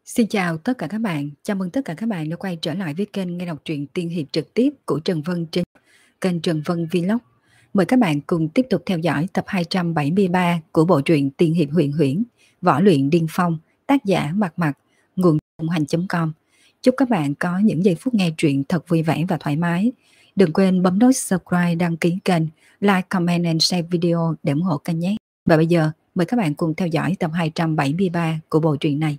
Xin chào tất cả các bạn, chào mừng tất cả các bạn đã quay trở lại với kênh nghe đọc truyện tiên hiệp trực tiếp của Trần Vân trên kênh Trần Vân Vlog. Mời các bạn cùng tiếp tục theo dõi tập 273 của bộ truyện tiên hiệp huyền huyễn, võ luyện điên phong, tác giả Mạc Mạc, nguồn hành.com. Chúc các bạn có những giây phút nghe truyện thật vui vẻ và thoải mái. Đừng quên bấm nút subscribe, đăng ký kênh, like, comment and share video để ủng hộ kênh nhé. Và bây giờ, mời các bạn cùng theo dõi tập 273 của bộ truyện này.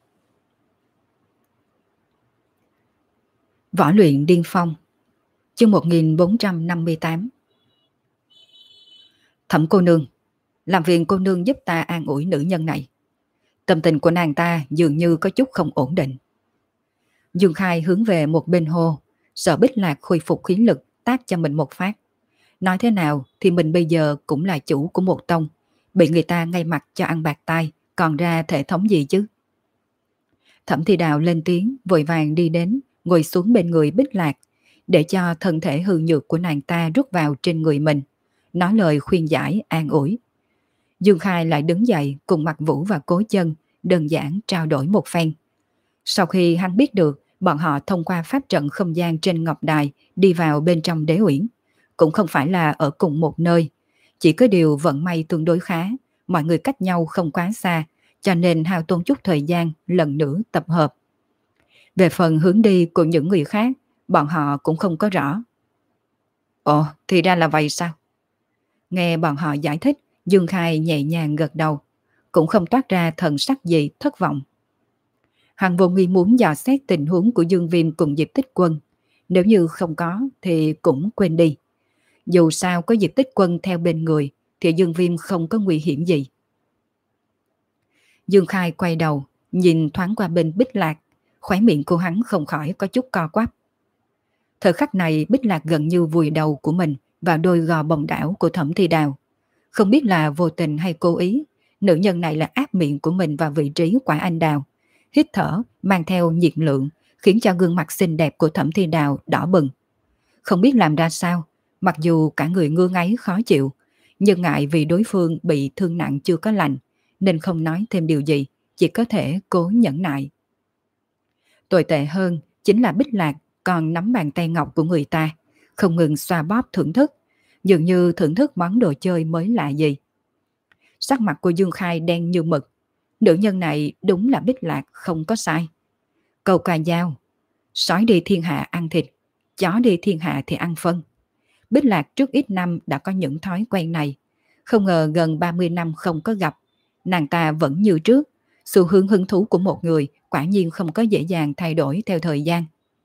Võ luyện điên phong, chương 1458. Thẩm cô nương, làm phiền cô nương giúp ta an ủi nữ nhân này. Tâm tình của nàng ta dường như có chút không ổn định. Dương Khai hướng về một bên hô, sợ Bích Lạc khôi phục khí lực tác cho mình một phát. Nói thế nào thì mình bây giờ cũng là chủ của một tông, bị người ta ngay mặt cho ăn bạc tai, còn ra thể thống gì chứ? Thẩm Thi Đào lên tiếng, vội vàng đi đến, ngồi xuống bên người Bích Lạc, để cho thân thể hư nhược của nàng ta rút vào trên người mình, nói lời khuyên giải, an ủi. Dương Khai lại đứng dậy cùng Mặc Vũ và Cố Chân, đơn giản trao đổi một phen. Sau khi hắn biết được bọn họ thông qua pháp trận không gian trên Ngọc Đài đi vào bên trong Đế Uyển, cũng không phải là ở cùng một nơi, chỉ có điều vận may tương đối khá, mọi người cách nhau không quá xa, cho nên hao tốn chút thời gian lần nữa tập hợp. Về phần hướng đi của những người khác, bọn họ cũng không có rõ. Ồ, thì ra là vậy sao? Nghe bọn họ giải thích, Dương Khai nhẹ nhàng gật đầu, cũng không toát ra thần sắc gì thất vọng. Hắn vô nghi muốn dò xét tình huống của Dương Viêm cùng Diệp Tích Quân. Nếu như không có thì cũng quên đi. Dù sao có Diệp Tích Quân theo bên người thì Dương Viêm không có nguy hiểm gì. Dương Khai quay đầu, nhìn thoáng qua bên Bích Lạc, khóe miệng của hắn không khỏi có chút co quắp. Thời khắc này Bích Lạc gần như vùi đầu của mình vào đôi gò bồng đảo của Thẩm Thi Đào. Không biết là vô tình hay cố ý, nữ nhân này là áp miệng của mình vào vị trí quả anh đào. Hít thở, mang theo nhiệt lượng, khiến cho gương mặt xinh đẹp của Thẩm Thi Đào đỏ bừng. Không biết làm ra sao, mặc dù cả người ngứa ngáy khó chịu, nhưng ngại vì đối phương bị thương nặng chưa có lành, nên không nói thêm điều gì, chỉ có thể cố nhẫn nại. Tồi tệ hơn chính là Bích Lạc còn nắm bàn tay ngọc của người ta, không ngừng xoa bóp thưởng thức, dường như thưởng thức món đồ chơi mới lạ gì. Sắc mặt của Dương Khai đen như mực, nữ nhân này đúng là Bích Lạc không có sai. Câu ca dao, sói đi thiên hạ ăn thịt, chó đi thiên hạ thì ăn phân. Bích Lạc trước ít năm đã có những thói quen này, không ngờ gần 30 năm không có gặp, nàng ta vẫn như trước. Xu hướng hứng thú của một người quả nhiên không có dễ dàng thay đổi theo thời gian.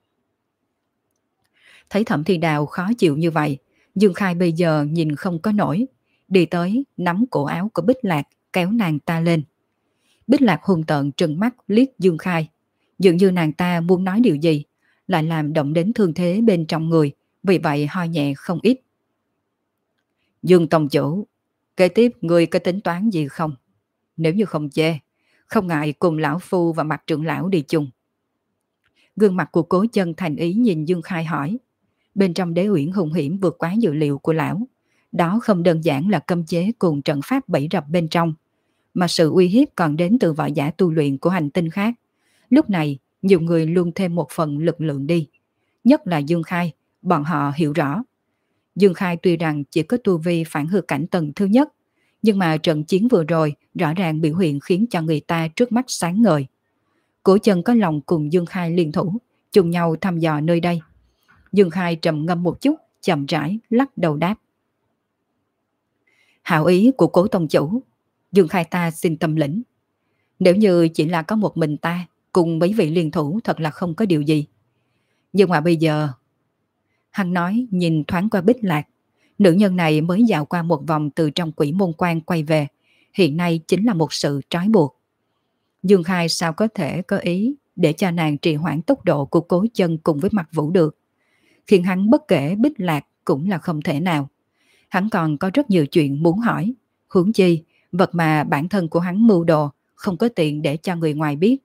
Thấy Thẩm Thi Đào khó chịu như vậy, Dương Khai bây giờ nhìn không có nổi, đi tới nắm cổ áo của Bích Lạc kéo nàng ta lên. Bích Lạc hung tợn trừng mắt liếc Dương Khai, dường như nàng ta muốn nói điều gì, lại làm động đến thương thế bên trong người, vì vậy ho nhẹ không ít. Dương tông chủ, kế tiếp người có tính toán gì không? Nếu như không chê, không ngại cùng lão phu và Mạc trưởng lão đi chung. Gương mặt của Cố Chân thành ý nhìn Dương Khai hỏi. Bên trong Đế Uyển hung hiểm vượt quá dự liệu của lão. Đó không đơn giản là cấm chế cùng trận pháp bẫy rập bên trong, mà sự uy hiếp còn đến từ võ giả tu luyện của hành tinh khác. Lúc này, nhiều người luôn thêm một phần lực lượng đi. Nhất là Dương Khai, bọn họ hiểu rõ. Dương Khai tuy rằng chỉ có tu vi phản hư cảnh tầng thứ nhất, nhưng mà trận chiến vừa rồi rõ ràng biểu hiện khiến cho người ta trước mắt sáng ngời. Cố Chân có lòng cùng Dương Khai liên thủ, chung nhau thăm dò nơi đây. Dương Khai trầm ngâm một chút, chậm rãi lắc đầu đáp. Hảo ý của Cố tông chủ, Dương Khai ta xin tâm lĩnh. Nếu như chỉ là có một mình ta cùng mấy vị liên thủ thật là không có điều gì. Nhưng mà bây giờ... Hắn nói nhìn thoáng qua Bích Lạc. Nữ nhân này mới dạo qua một vòng từ trong Quỷ Môn Quan quay về, hiện nay chính là một sự trói buộc. Dương Khai sao có thể có ý để cho nàng trì hoãn tốc độ của Cố Chân cùng với Mặc Vũ được. Khiến hắn bất kể Bích Lạc cũng là không thể nào. Hắn còn có rất nhiều chuyện muốn hỏi, huống chi vật mà bản thân của hắn mưu đồ không có tiện để cho người ngoài biết.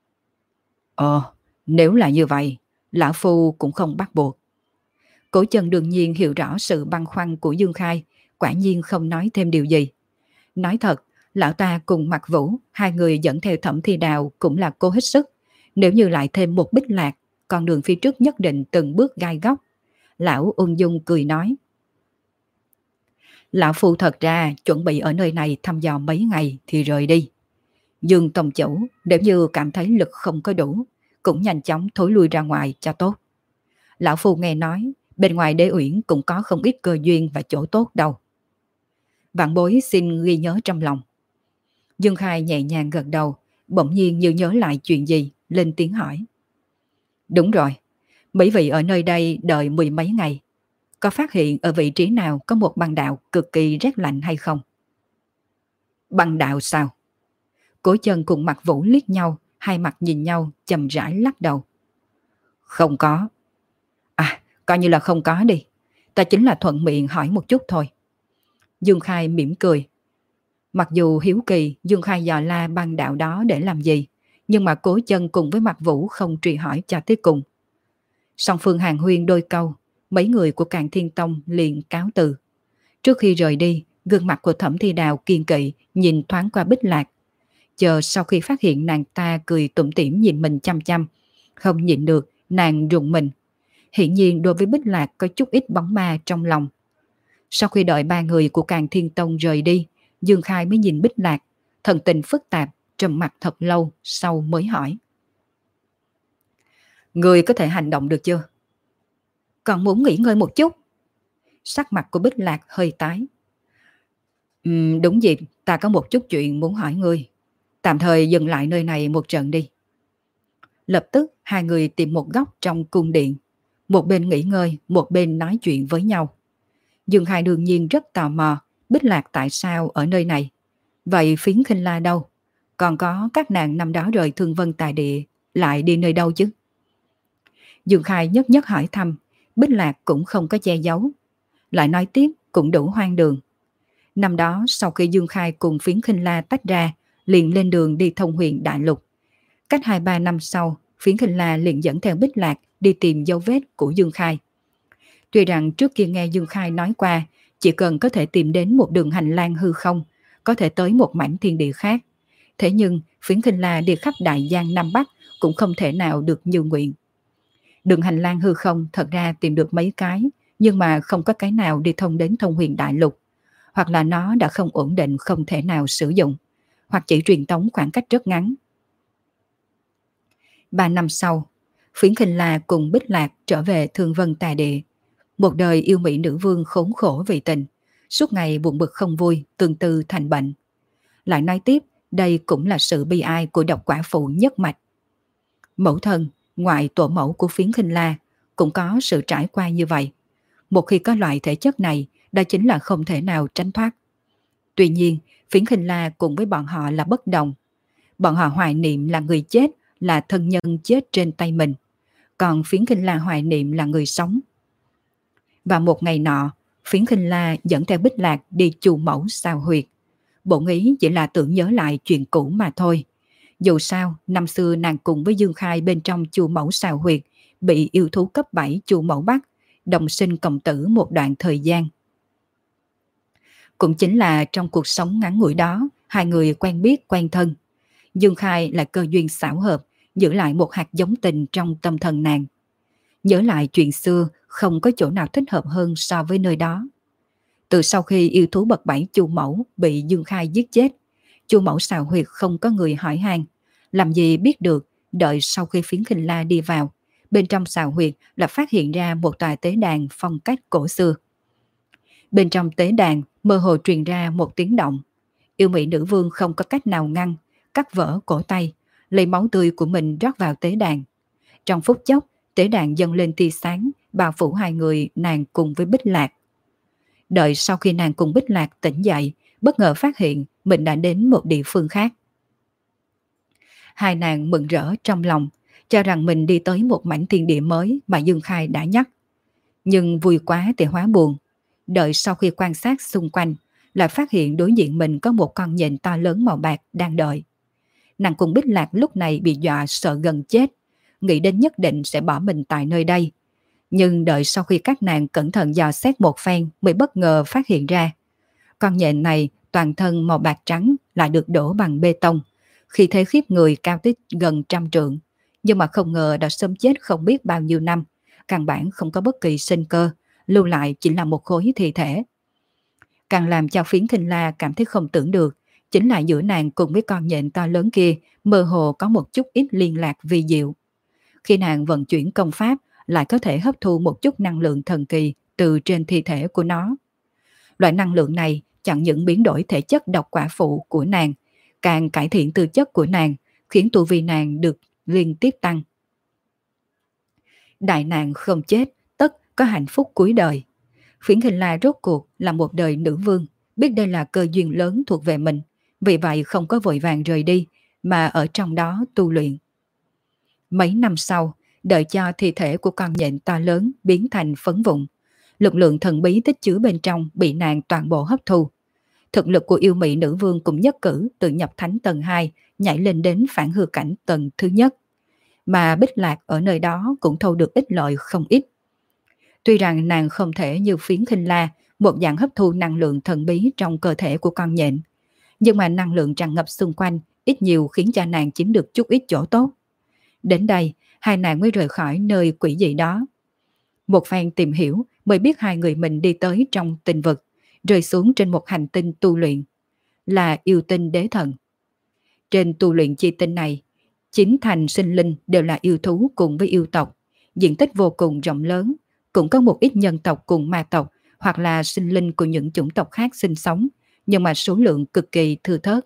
Nếu là như vậy, lão phu cũng không bắt buộc. Cố Chân đương nhiên hiểu rõ sự băn khoăn của Dương Khai, quả nhiên không nói thêm điều gì. Nói thật, Lão ta cùng Mặc Vũ, hai người dẫn theo Thẩm Thi Đào cũng là cố hết sức. Nếu như lại thêm một Bích Lạc, con đường phía trước nhất định từng bước gai góc. Lão ung dung cười nói. Lão Phu thật ra chuẩn bị ở nơi này thăm dò mấy ngày thì rời đi. Dương Tông Chủ nếu như cảm thấy lực không có đủ, cũng nhanh chóng thối lui ra ngoài cho tốt. Lão Phu nghe nói bên ngoài Đế Uyển cũng có không ít cơ duyên và chỗ tốt đâu. Vạn Bối xin ghi nhớ trong lòng. Dương Khai nhẹ nhàng gật đầu, bỗng nhiên như nhớ lại chuyện gì, lên tiếng hỏi. Đúng rồi, mấy vị ở nơi đây đợi mười mấy ngày. Có phát hiện ở vị trí nào có một băng đạo cực kỳ rét lạnh hay không? Băng đạo sao? Cố Chân cùng Mặc Vũ liếc nhau, hai mặt nhìn nhau, chậm rãi lắc đầu. Không có. À, coi như là không có đi. Ta chính là thuận miệng hỏi một chút thôi. Dương Khai mỉm cười. Mặc dù hiếu kỳ Dương Khai dò la băng đạo đó để làm gì, nhưng mà Cố Chân cùng với Mặc Vũ không truy hỏi cho tới cùng. Song phương hàn huyên đôi câu, mấy người của Càn Thiên Tông liền cáo từ. Trước khi rời đi, gương mặt của Thẩm Thi Đào kiên kỵ nhìn thoáng qua Bích Lạc. Chờ sau khi phát hiện nàng ta cười tủm tỉm nhìn mình chăm chăm, không nhịn được, nàng rùng mình. Hiển nhiên đối với Bích Lạc có chút ít bóng ma trong lòng. Sau khi đợi ba người của Càn Thiên Tông rời đi, Dương Khai mới nhìn Bích Lạc, thần tình phức tạp, trầm mặt thật lâu, sau mới hỏi. Người có thể hành động được chưa? Còn muốn nghỉ ngơi một chút. Sắc mặt của Bích Lạc hơi tái. Đúng dịp, ta có một chút chuyện muốn hỏi ngươi. Tạm thời dừng lại nơi này một trận đi. Lập tức hai người tìm một góc trong cung điện, một bên nghỉ ngơi, một bên nói chuyện với nhau. Dương Khai đương nhiên rất tò mò Bích Lạc tại sao ở nơi này. Vậy Phiến Khinh La đâu? Còn có các nàng năm đó rời Thương Vân Tài Địa lại đi nơi đâu chứ? Dương Khai nhất nhất hỏi thăm, Bích Lạc cũng không có che giấu. Lại nói tiếp cũng đủ hoang đường. Năm đó sau khi Dương Khai cùng Phiến Khinh La tách ra, liền lên đường đi thông huyền đại lục. Cách 2-3 năm sau, Phiến Khinh La liền dẫn theo Bích Lạc đi tìm dấu vết của Dương Khai. Tuy rằng trước kia nghe Dương Khai nói qua, chỉ cần có thể tìm đến một đường hành lang hư không, có thể tới một mảnh thiên địa khác. Thế nhưng Phiến Khinh La đi khắp Đại Giang Nam Bắc cũng không thể nào được như nguyện. Đường hành lang hư không thật ra tìm được mấy cái, nhưng mà không có cái nào đi thông đến thông huyền đại lục. Hoặc là nó đã không ổn định không thể nào sử dụng, hoặc chỉ truyền tống khoảng cách rất ngắn. 3 năm sau, Phiến Khinh La cùng Bích Lạc trở về Thương Vân Tài Địa. Một đời yêu mỹ nữ vương khốn khổ vì tình, suốt ngày buồn bực không vui, tương tư thành bệnh. Lại nói tiếp, đây cũng là sự bi ai của độc quả phụ nhất mạch. Mẫu thân, ngoại tổ mẫu của Phiến Khinh La cũng có sự trải qua như vậy. Một khi có loại thể chất này, đó chính là không thể nào tránh thoát. Tuy nhiên, Phiến Khinh La cùng với bọn họ là bất đồng. Bọn họ hoài niệm là người chết, là thân nhân chết trên tay mình. Còn Phiến Khinh La hoài niệm là người sống. Và một ngày nọ, Phiến Khinh La dẫn theo Bích Lạc đi chu mẫu sao huyệt. Bổn ý chỉ là tưởng nhớ lại chuyện cũ mà thôi. Dù sao, năm xưa nàng cùng với Dương Khai bên trong chu mẫu sao huyệt, bị yêu thú cấp 7 chu mẫu bắt, đồng sinh cộng tử một đoạn thời gian. Cũng chính là trong cuộc sống ngắn ngủi đó, hai người quen biết quen thân. Dương Khai là cơ duyên xảo hợp, giữ lại một hạt giống tình trong tâm thần nàng. Nhớ lại chuyện xưa, không có chỗ nào thích hợp hơn so với nơi đó. Từ sau khi yêu thú bậc 7 chu mẫu bị Dương Khai giết chết, chu mẫu xào huyệt không có người hỏi han, làm gì biết được, đợi sau khi Phiến Khinh La đi vào, bên trong xào huyệt là phát hiện ra một tòa tế đàn phong cách cổ xưa. Bên trong tế đàn mơ hồ truyền ra một tiếng động. Yêu mỹ nữ vương không có cách nào ngăn, cắt vỡ cổ tay, lấy máu tươi của mình rót vào tế đàn. Trong phút chốc, tế đàn dâng lên tia sáng, bao phủ hai người nàng cùng với Bích Lạc. Đợi sau khi nàng cùng Bích Lạc tỉnh dậy, bất ngờ phát hiện mình đã đến một địa phương khác. Hai nàng mừng rỡ trong lòng, cho rằng mình đi tới một mảnh thiên địa mới mà Dương Khai đã nhắc. Nhưng vui quá thì hóa buồn. Đợi sau khi quan sát xung quanh, lại phát hiện đối diện mình có một con nhện to lớn màu bạc đang đợi. Nàng cùng Bích Lạc lúc này bị dọa sợ gần chết, nghĩ đến nhất định sẽ bỏ mình tại nơi đây. Nhưng đợi sau khi các nàng cẩn thận dò xét một phen mới bất ngờ phát hiện ra. Con nhện này toàn thân màu bạc trắng, lại được đổ bằng bê tông, khi thế khiếp người cao tới gần 100 trượng, nhưng mà không ngờ đã sớm chết không biết bao nhiêu năm, căn bản không có bất kỳ sinh cơ, lưu lại chỉ là một khối thi thể. Càng làm cho Phiến Khinh La cảm thấy không tưởng được, chính là giữa nàng cùng với con nhện to lớn kia mơ hồ có một chút ít liên lạc vi diệu. Khi nàng vận chuyển công pháp, lại có thể hấp thu một chút năng lượng thần kỳ từ trên thi thể của nó. Loại năng lượng này chẳng những biến đổi thể chất độc quả phụ của nàng, càng cải thiện tư chất của nàng, khiến tu vi nàng được liên tiếp tăng. Đại nàng không chết, tất có hạnh phúc cuối đời. Phiến Khinh La rốt cuộc là một đời nữ vương, biết đây là cơ duyên lớn thuộc về mình, vì vậy không có vội vàng rời đi, mà ở trong đó tu luyện. Mấy năm sau, đợi cho thi thể của con nhện to lớn biến thành phấn vụn, lực lượng thần bí tích chứa bên trong bị nàng toàn bộ hấp thu. Thực lực của yêu mị nữ vương cũng nhất cử từ nhập thánh tầng 2 nhảy lên đến phản hư cảnh tầng thứ nhất. Mà Bích Lạc ở nơi đó cũng thu được ích lợi không ít. Tuy rằng nàng không thể như Phiến Khinh La, một dạng hấp thu năng lượng thần bí trong cơ thể của con nhện, nhưng mà năng lượng tràn ngập xung quanh ít nhiều khiến cho nàng chiếm được chút ít chỗ tốt. Đến đây, hai nàng mới rời khỏi nơi quỷ dị đó. Một phen tìm hiểu mới biết hai người mình đi tới trong tinh vực, rơi xuống trên một hành tinh tu luyện, là yêu tinh đế thần. Trên tu luyện chi tinh này, 9 thành sinh linh đều là yêu thú cùng với yêu tộc, diện tích vô cùng rộng lớn, cũng có một ít nhân tộc cùng ma tộc hoặc là sinh linh của những chủng tộc khác sinh sống, nhưng mà số lượng cực kỳ thưa thớt.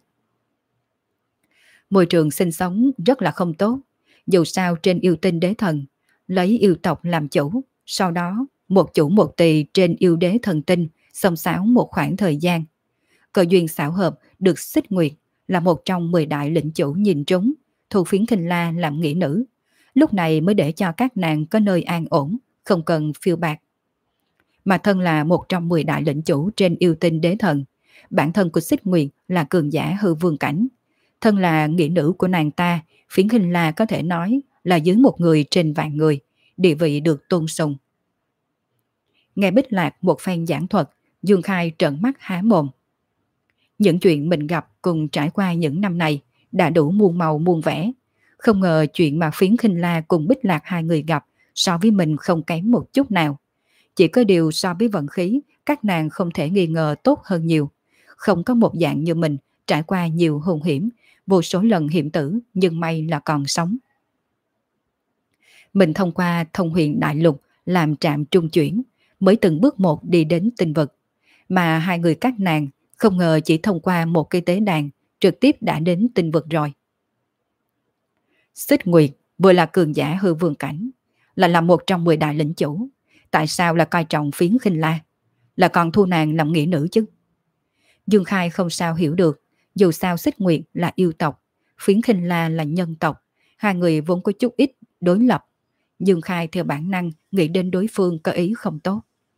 Môi trường sinh sống rất là không tốt, dù sao trên yêu tinh đế thần, lấy yêu tộc làm chủ, sau đó một chủ một tỳ trên yêu đế thần tinh xông xáo một khoảng thời gian. Cơ duyên xảo hợp được Xích Nguyệt là một trong 10 đại lĩnh chủ nhìn trúng, thu Phiến Khinh La làm nghĩa nữ. Lúc này mới để cho các nàng có nơi an ổn, không cần phiêu bạt. Mà thân là một trong 10 đại lĩnh chủ trên yêu tinh đế thần, bản thân của Xích Nguyệt là cường giả hư vương cảnh. Thân là nghĩa nữ của nàng ta, Phiến Khinh La có thể nói là dưới một người trên vạn người, địa vị được tôn sùng. Nghe Bích Lạc một phen giảng thuật, Dương Khai trợn mắt há mồm. Những chuyện mình gặp cùng trải qua những năm này đã đủ muôn màu muôn vẻ. Không ngờ chuyện mà Phiến Khinh La cùng Bích Lạc hai người gặp so với mình không kém một chút nào. Chỉ có điều so với vận khí, các nàng không thể nghi ngờ tốt hơn nhiều. Không có một dạng như mình trải qua nhiều hung hiểm, vô số lần hiểm tử, nhưng may là còn sống. Mình thông qua Thông Huyền Đại Lục làm trạm trung chuyển, mới từng bước một đi đến tinh vực. Mà hai người các nàng không ngờ chỉ thông qua một cây tế đàn trực tiếp đã đến tinh vực rồi. Xích Nguyệt vừa là cường giả hư vương cảnh, lại là một trong 10 đại lĩnh chủ. Tại sao là coi trọng Phiến Khinh La, là còn thu nàng làm nghĩa nữ chứ? Dương Khai không sao hiểu được, dù sao Xích Nguyệt là yêu tộc, Phiến Khinh La là nhân tộc, hai người vốn có chút ít đối lập. Dương Khai theo bản năng nghĩ đến đối phương có ý không tốt.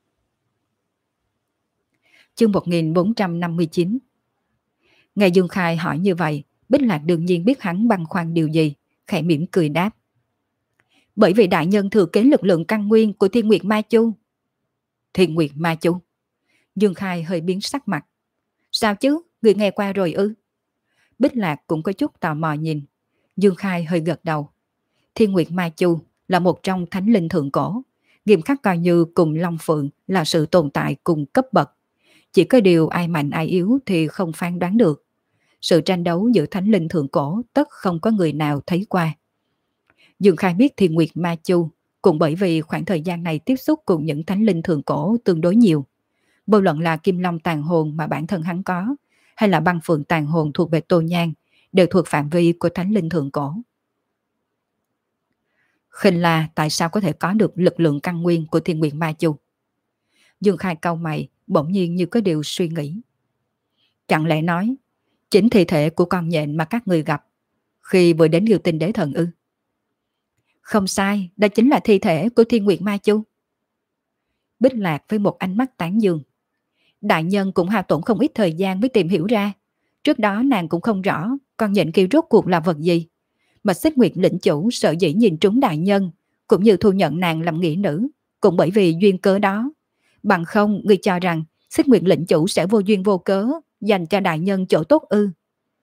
Chương 1459. Nghe Dương Khai hỏi như vậy, Bích Lạc đương nhiên biết hắn băn khoăn điều gì, khẽ mỉm cười đáp. Bởi vì đại nhân thừa kế lực lượng căn nguyên của Thiên Nguyệt Ma Chu. Thiên Nguyệt Ma Chu? Dương Khai hơi biến sắc mặt. Sao chứ, người nghe qua rồi ư? Bích Lạc cũng có chút tò mò nhìn. Dương Khai hơi gật đầu. Thiên Nguyệt Ma Chu là một trong thánh linh thượng cổ, nghiêm khắc coi như cùng Long Phượng là sự tồn tại cùng cấp bậc. Chỉ có điều ai mạnh ai yếu thì không phán đoán được. Sự tranh đấu giữa thánh linh thượng cổ tất không có người nào thấy qua. Dương Khai biết Thiên Nguyệt Ma Chu cũng bởi vì khoảng thời gian này tiếp xúc cùng những thánh linh thượng cổ tương đối nhiều. Vô luận là Kim Long tàn hồn mà bản thân hắn có, hay là Băng Phượng tàn hồn thuộc về Tô Nhan, đều thuộc phạm vi của thánh linh thượng cổ. Khinh La tại sao có thể có được lực lượng căn nguyên của Thiên Nguyệt Ma Chu? Dương Khai cau mày, bỗng nhiên như có điều suy nghĩ. Chẳng lẽ nói chính thi thể của con nhện mà các người gặp khi vừa đến yêu tinh đế thần ư? Không sai, đó chính là thi thể của Thiên Nguyệt Ma Chu. Bích Lạc với một ánh mắt tán dương. Đại nhân cũng hao tổn không ít thời gian mới tìm hiểu ra. Trước đó nàng cũng không rõ con nhện kia rốt cuộc là vật gì, mà Xích Nguyệt lĩnh chủ sợ dĩ nhìn trúng đại nhân, cũng như thu nhận nàng làm nghĩa nữ, cũng bởi vì duyên cớ đó. Bằng không, người cho rằng Xích Nguyệt lĩnh chủ sẽ vô duyên vô cớ dành cho đại nhân chỗ tốt ư?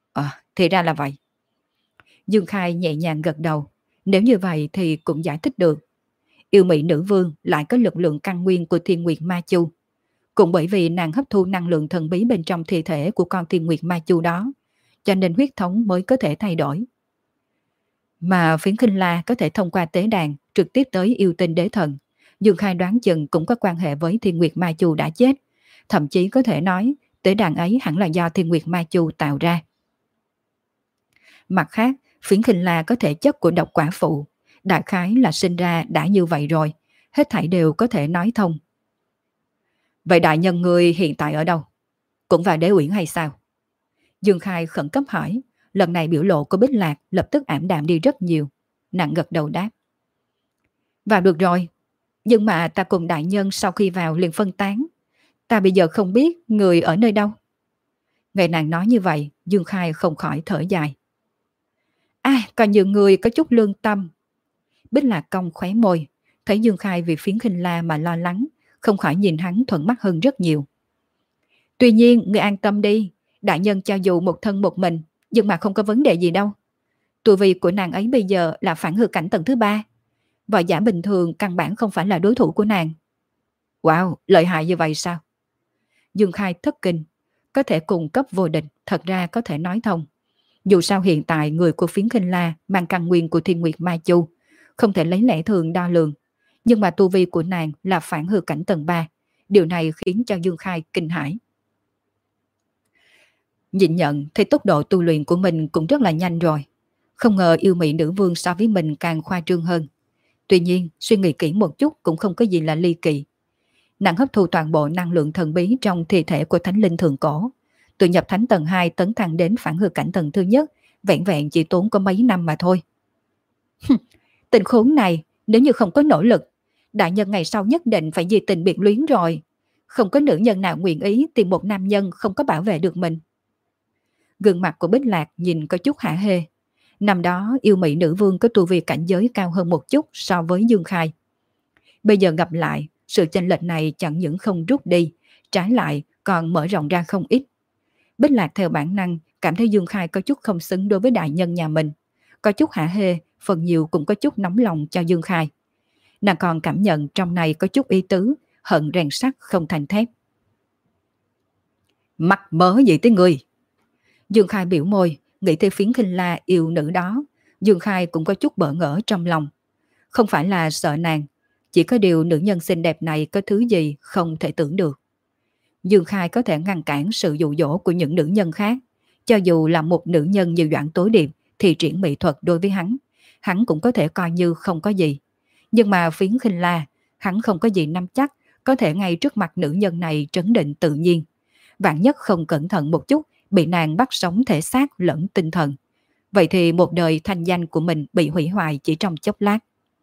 Thì ra là vậy. Dương Khai nhẹ nhàng gật đầu. Nếu như vậy thì cũng giải thích được. Yêu Mỹ nữ vương lại có lực lượng căn nguyên của Thiên Nguyệt Ma Chu. Cũng bởi vì nàng hấp thu năng lượng thần bí bên trong thi thể của con Thiên Nguyệt Ma Chu đó, cho nên huyết thống mới có thể thay đổi. Mà Phiến Khinh La có thể thông qua tế đàn trực tiếp tới yêu tinh đế thần. Dương Khai đoán chừng cũng có quan hệ với Thiên Nguyệt Ma Chu đã chết. Thậm chí có thể nói tế đàn ấy hẳn là do Thiên Nguyệt Ma Chu tạo ra. Mặt khác, Phiến Khinh La có thể chất của độc quả phụ. Đại khái là sinh ra đã như vậy rồi. Hết thảy đều có thể nói thông. Vậy đại nhân ngươi hiện tại ở đâu? Cũng vào Đế Uyển hay sao? Dương Khai khẩn cấp hỏi. Lần này biểu lộ của Bích Lạc lập tức ảm đạm đi rất nhiều. Nàng gật đầu đáp. Vào được rồi. Nhưng mà ta cùng đại nhân sau khi vào liền phân tán. Ta bây giờ không biết người ở nơi đâu. Nghe nàng nói như vậy, Dương Khai không khỏi thở dài. Có nhiều người có chút lương tâm. Bích Lạc cong khóe môi, thấy Dương Khai vì Phiến Khinh La mà lo lắng, không khỏi nhìn hắn thuận mắt hơn rất nhiều. Tuy nhiên, người an tâm đi, đại nhân cho dù một thân một mình, nhưng mà không có vấn đề gì đâu. Tu vi của nàng ấy bây giờ là phản hư cảnh tầng thứ 3. Võ giả bình thường căn bản không phải là đối thủ của nàng. Wow, lợi hại như vậy sao? Dương Khai thất kinh, có thể cùng cấp vô địch, thật ra có thể nói thông. Dù sao hiện tại người của Phiến Khinh La mang căn nguyên của Thiên Nguyệt Ma Chu, không thể lấy lẽ thường đo lường. Nhưng mà tu vi của nàng là phản hư cảnh tầng 3. Điều này khiến cho Dương Khai kinh hãi. Nhìn nhận thì tốc độ tu luyện của mình cũng rất là nhanh rồi. Không ngờ yêu Mỹ nữ vương so với mình càng khoa trương hơn. Tuy nhiên, suy nghĩ kỹ một chút cũng không có gì là ly kỳ. Nàng hấp thu toàn bộ năng lượng thần bí trong thi thể của thánh linh thượng cổ. Từ nhập thánh tầng 2 tấn thăng đến phản hư cảnh tầng thứ nhất, vẹn vẹn chỉ tốn có mấy năm mà thôi. Tình khốn này, nếu như không có nỗ lực, đại nhân ngày sau nhất định phải vì tình biệt luyến rồi. Không có nữ nhân nào nguyện ý tìm một nam nhân không có bảo vệ được mình. Gương mặt của Bích Lạc nhìn có chút hả hê. Năm đó yêu Mỹ nữ vương có tu vi cảnh giới cao hơn một chút so với Dương Khai. Bây giờ gặp lại, sự chênh lệch này chẳng những không rút đi, trái lại còn mở rộng ra không ít. Bích Lạc theo bản năng cảm thấy Dương Khai có chút không xứng đối với đại nhân nhà mình. Có chút hả hê, phần nhiều cũng có chút nóng lòng cho Dương Khai. Nàng còn cảm nhận trong này có chút ý tứ, hận rèn sắt không thành thép. Mắc mớ gì tới người? Dương Khai biểu môi, nghĩ tới Phiến Khinh La yêu nữ đó. Dương Khai cũng có chút bỡ ngỡ trong lòng. Không phải là sợ nàng, chỉ có điều nữ nhân xinh đẹp này có thứ gì không thể tưởng được. Dương Khai có thể ngăn cản sự dụ dỗ của những nữ nhân khác. Cho dù là một nữ nhân như Doãn Tối Điệp thì triển mỹ thuật đối với hắn cũng có thể coi như không có gì. Nhưng mà Phiến Khinh La, hắn không có gì nắm chắc có thể ngay trước mặt nữ nhân này trấn định tự nhiên. Vạn nhất không cẩn thận một chút, bị nàng bắt sống thể xác lẫn tinh thần. Vậy thì một đời thanh danh của mình bị hủy hoại chỉ trong chốc lát.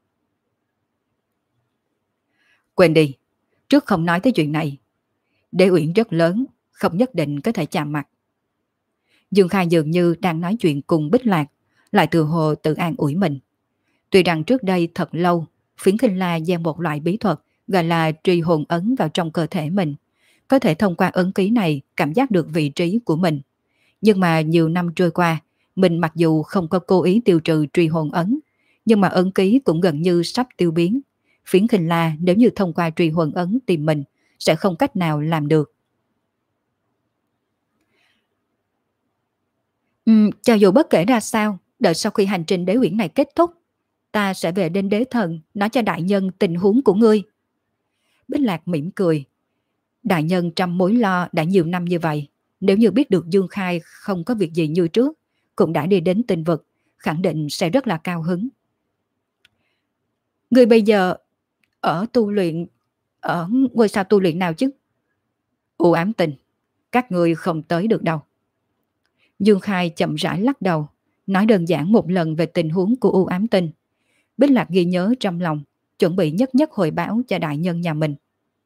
Quên đi, trước không nói tới chuyện này. Đế Uyển rất lớn, không nhất định có thể chạm mặt. Dương Khai dường như đang nói chuyện cùng Bích Lạc, lại từ hồ tự an ủi mình. Tuy rằng trước đây thật lâu, Phiến Khinh La gieo một loại bí thuật gọi là truy hồn ấn vào trong cơ thể mình. Có thể thông qua ấn ký này cảm giác được vị trí của mình. Nhưng mà nhiều năm trôi qua, mình mặc dù không có cố ý tiêu trừ truy hồn ấn, nhưng mà ấn ký cũng gần như sắp tiêu biến. Phiến Khinh La nếu như thông qua truy hồn ấn tìm mình, sẽ không cách nào làm được. Cho dù bất kể ra sao, đợi sau khi hành trình đế uyển này kết thúc, ta sẽ về đến đế thần nói cho đại nhân tình huống của ngươi. Bích Lạc mỉm cười. Đại nhân trăm mối lo đã nhiều năm như vậy, nếu như biết được Dương Khai không có việc gì như trước, cũng đã đi đến tinh vực, khẳng định sẽ rất là cao hứng. Ngươi bây giờ ở ngôi sao tu luyện nào chứ? U ám tình, các ngươi không tới được đâu. Dương Khai chậm rãi lắc đầu, nói đơn giản một lần về tình huống của u ám tinh. Bích Lạc ghi nhớ trong lòng, chuẩn bị nhất nhất hồi báo cho đại nhân nhà mình.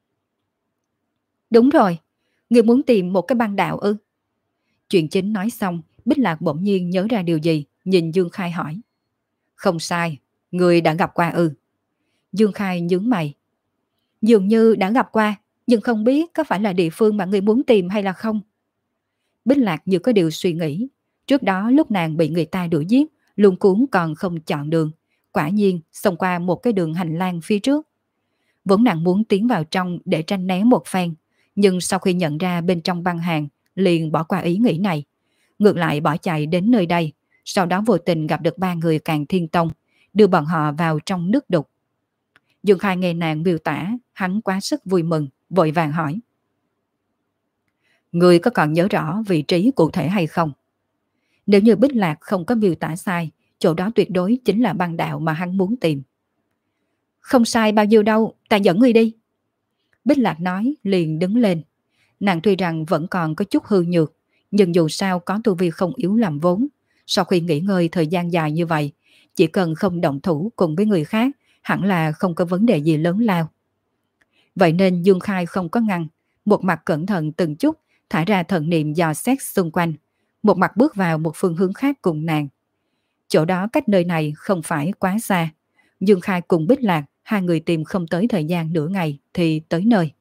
Đúng rồi, ngươi muốn tìm một cái băng đạo ư? Chuyện chính nói xong, Bích Lạc bỗng nhiên nhớ ra điều gì, nhìn Dương Khai hỏi. Không sai, ngươi đã gặp qua ư? Dương Khai nhướng mày. Dường như đã gặp qua, nhưng không biết có phải là địa phương mà ngươi muốn tìm hay là không. Bích Lạc như có điều suy nghĩ, Trước đó lúc nàng bị người ta đuổi giết, luống cuống còn không chọn đường, quả nhiên xông qua một cái đường hành lang phía trước. Vốn nàng muốn tiến vào trong để tranh né một phen, nhưng sau khi nhận ra bên trong băng hàng, liền bỏ qua ý nghĩ này. Ngược lại bỏ chạy đến nơi đây, sau đó vô tình gặp được ba người Càn Thiên Tông, đưa bọn họ vào trong nước đục. Dương Khai nghe nàng miêu tả, hắn quá sức vui mừng, vội vàng hỏi. Người có còn nhớ rõ vị trí cụ thể hay không? Nếu như Bích Lạc không có miêu tả sai, chỗ đó tuyệt đối chính là băng đạo mà hắn muốn tìm. Không sai bao nhiêu đâu, ta dẫn ngươi đi. Bích Lạc nói liền đứng lên. Nàng tuy rằng vẫn còn có chút hư nhược, nhưng dù sao có tu vi không yếu làm vốn. Sau khi nghỉ ngơi thời gian dài như vậy, chỉ cần không động thủ cùng với người khác, hẳn là không có vấn đề gì lớn lao. Vậy nên Dương Khai không có ngăn, một mặt cẩn thận từng chút, thả ra thần niệm dò xét xung quanh, một mặt bước vào một phương hướng khác cùng nàng. Chỗ đó cách nơi này không phải quá xa. Dương Khai cùng Bích Lạc, hai người tìm không tới thời gian nửa ngày thì tới nơi.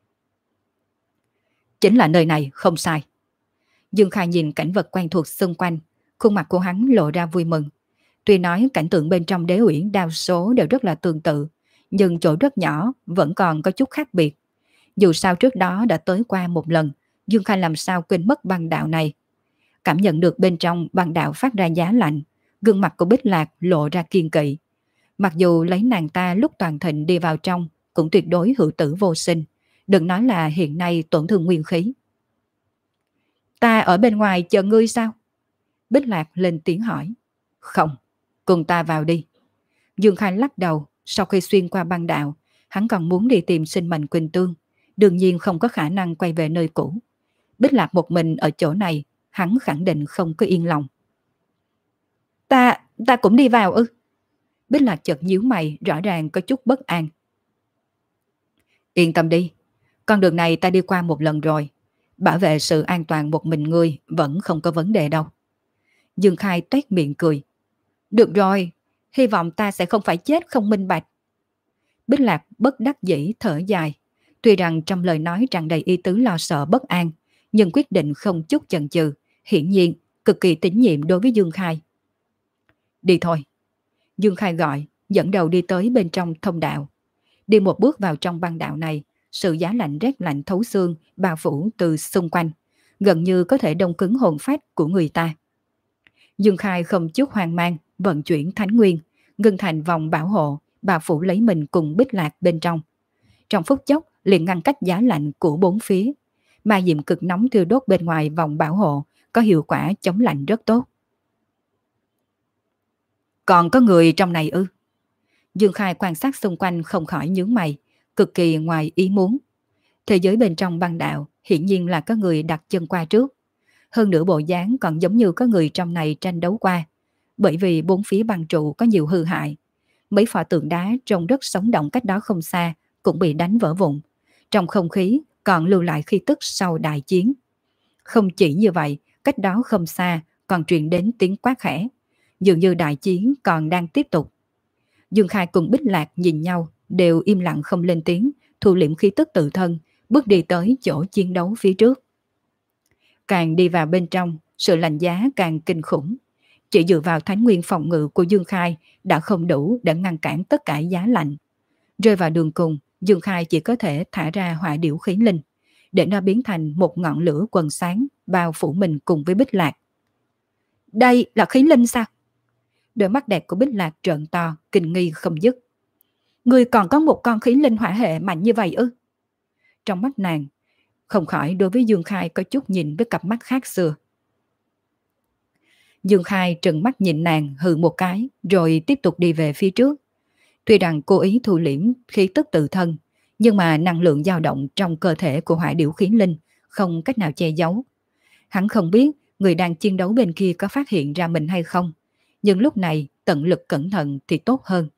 Chính là nơi này, không sai. Dương Khai nhìn cảnh vật quen thuộc xung quanh, khuôn mặt của hắn lộ ra vui mừng. Tuy nói cảnh tượng bên trong Đế Uyển đa số đều rất là tương tự, nhưng chỗ rất nhỏ vẫn còn có chút khác biệt. Dù sao trước đó đã tới qua một lần, Dương Khai làm sao quên mất băng đạo này. Cảm nhận được bên trong băng đạo phát ra giá lạnh, gương mặt của Bích Lạc lộ ra kiên kỵ. Mặc dù lấy nàng ta lúc toàn thịnh đi vào trong, cũng tuyệt đối hữu tử vô sinh. Đừng nói là hiện nay tổn thương nguyên khí. Ta ở bên ngoài chờ ngươi sao? Bích Lạc lên tiếng hỏi. Không, cùng ta vào đi. Dương Khai lắc đầu, sau khi xuyên qua băng đạo, hắn còn muốn đi tìm sinh mệnh Quỳnh Tương. Đương nhiên không có khả năng quay về nơi cũ. Bích Lạc một mình ở chỗ này, hắn khẳng định không có yên lòng. Ta cũng đi vào ư? Bích Lạc chợt nhíu mày, rõ ràng có chút bất an. Yên tâm đi, con đường này ta đi qua một lần rồi. Bảo vệ sự an toàn một mình ngươi vẫn không có vấn đề đâu. Dương Khai toét miệng cười. Được rồi, hy vọng ta sẽ không phải chết không minh bạch. Bích Lạc bất đắc dĩ thở dài. Tuy rằng trong lời nói tràn đầy ý tứ lo sợ bất an, nhưng quyết định không chút chần chừ, hiển nhiên cực kỳ tín nhiệm đối với Dương Khai. Đi thôi. Dương Khai gọi, dẫn đầu đi tới bên trong thông đạo. Đi một bước vào trong băng đạo này, sự giá lạnh rét lạnh thấu xương bao phủ từ xung quanh, gần như có thể đông cứng hồn phách của người ta. Dương Khai không chút hoang mang, vận chuyển thánh nguyên, ngưng thành vòng bảo hộ, bao phủ lấy mình cùng Bích Lạc bên trong. Trong phút chốc liền ngăn cách giá lạnh của bốn phía. Ma diệm cực nóng thiêu đốt bên ngoài vòng bảo hộ có hiệu quả chống lạnh rất tốt. Còn có người trong này ư? Dương Khai quan sát xung quanh không khỏi nhướng mày, cực kỳ ngoài ý muốn. Thế giới bên trong băng đạo hiển nhiên là có người đặt chân qua trước. Hơn nữa bộ dáng còn giống như có người trong này tranh đấu qua. Bởi vì bốn phía băng trụ có nhiều hư hại. Mấy pho tượng đá trông rất sống động cách đó không xa cũng bị đánh vỡ vụn. Trong không khí còn lưu lại khí tức sau đại chiến. Không chỉ như vậy, cách đó không xa còn truyền đến tiếng quát khẽ. Dường như đại chiến còn đang tiếp tục. Dương Khai cùng Bích Lạc nhìn nhau, đều im lặng không lên tiếng, thu liễm khí tức tự thân, bước đi tới chỗ chiến đấu phía trước. Càng đi vào bên trong, sự lạnh giá càng kinh khủng. Chỉ dựa vào thánh nguyên phòng ngự của Dương Khai đã không đủ để ngăn cản tất cả giá lạnh. Rơi vào đường cùng, Dương Khai chỉ có thể thả ra hỏa điểu khí linh, để nó biến thành một ngọn lửa quần sáng bao phủ mình cùng với Bích Lạc. Đây là khí linh sao? Đôi mắt đẹp của Bích Lạc trợn to, kinh nghi không dứt. Ngươi còn có một con khí linh hỏa hệ mạnh như vậy ư? Trong mắt nàng, không khỏi đối với Dương Khai có chút nhìn với cặp mắt khác xưa. Dương Khai trừng mắt nhìn nàng hừ một cái, rồi tiếp tục đi về phía trước. Tuy rằng cố ý thu liễm khí tức tự thân, nhưng mà năng lượng dao động trong cơ thể của hỏa điểu khí linh không cách nào che giấu. Hắn không biết người đang chiến đấu bên kia có phát hiện ra mình hay không, nhưng lúc này tận lực cẩn thận thì tốt hơn.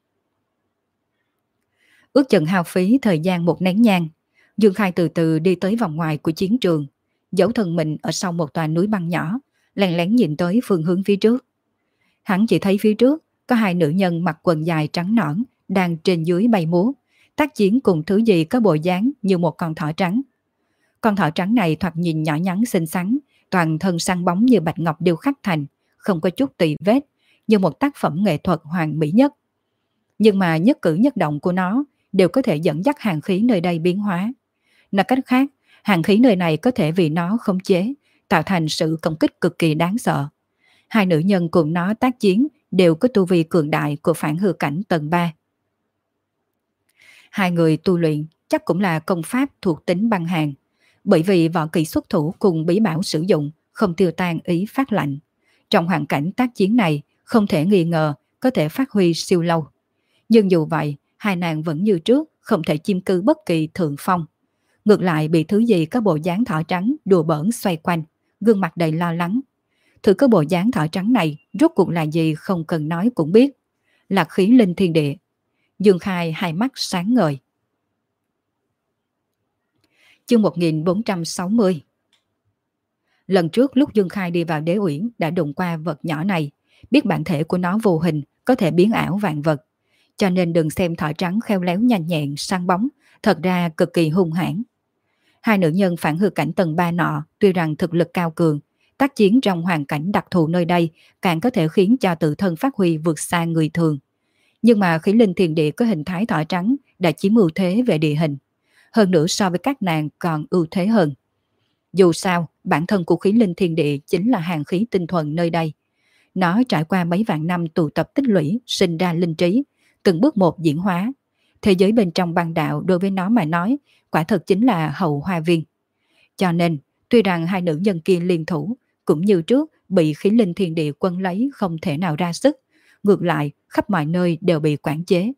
Ước chừng hao phí thời gian một nén nhang, Dương Khai từ từ đi tới vòng ngoài của chiến trường, giấu thân mình ở sau một tòa núi băng nhỏ, lén lén nhìn tới phương hướng phía trước. Hắn chỉ thấy phía trước có hai nữ nhân mặc quần dài trắng nõn đang trên dưới bay múa, tác chiến cùng thứ gì có bộ dáng như một con thỏ trắng. Con thỏ trắng này thoạt nhìn nhỏ nhắn xinh xắn, toàn thân săn bóng như bạch ngọc điêu khắc thành, không có chút tì vết, như một tác phẩm nghệ thuật hoàn mỹ nhất. Nhưng mà nhất cử nhất động của nó đều có thể dẫn dắt hàn khí nơi đây biến hóa. Nói cách khác, hàn khí nơi này có thể vì nó khống chế, tạo thành sự công kích cực kỳ đáng sợ. Hai nữ nhân cùng nó tác chiến đều có tu vi cường đại của phản hư cảnh tầng 3. Hai người tu luyện chắc cũng là công pháp thuộc tính băng hàn, bởi vì võ kỹ xuất thủ cùng bí bảo sử dụng không tiêu tan ý phát lạnh. Trong hoàn cảnh tác chiến này không thể nghi ngờ có thể phát huy siêu lâu. Nhưng dù vậy, hai nàng vẫn như trước không thể chiêm cư bất kỳ thượng phong. Ngược lại bị thứ gì có bộ dáng thỏ trắng đùa bỡn xoay quanh, gương mặt đầy lo lắng. Thứ có bộ dáng thỏ trắng này rốt cuộc là gì không cần nói cũng biết. Là khí linh thiên địa. Dương Khai hai mắt sáng ngời. Chương 1460. Lần trước lúc Dương Khai đi vào đế uyển đã đụng qua vật nhỏ này, biết bản thể của nó vô hình có thể biến ảo vạn vật. Cho nên đừng xem thỏ trắng khéo léo nhanh nhẹn, săn bóng, thật ra cực kỳ hung hãn. Hai nữ nhân phản hư cảnh tầng 3 nọ tuy rằng thực lực cao cường, tác chiến trong hoàn cảnh đặc thù nơi đây càng có thể khiến cho tự thân phát huy vượt xa người thường. Nhưng mà khí linh thiền địa có hình thái thỏ trắng đã chiếm ưu thế về địa hình. Hơn nữa so với các nàng còn ưu thế hơn. Dù sao, bản thân của khí linh thiên địa chính là hàng khí tinh thuần nơi đây. Nó trải qua mấy vạn năm tụ tập tích lũy, sinh ra linh trí, từng bước một diễn hóa. Thế giới bên trong băng đạo đối với nó mà nói, quả thật chính là hậu hoa viên. Cho nên, tuy rằng hai nữ nhân kia liên thủ, cũng như trước bị khí linh thiên địa quân lấy không thể nào ra sức, ngược lại khắp mọi nơi đều bị quản chế.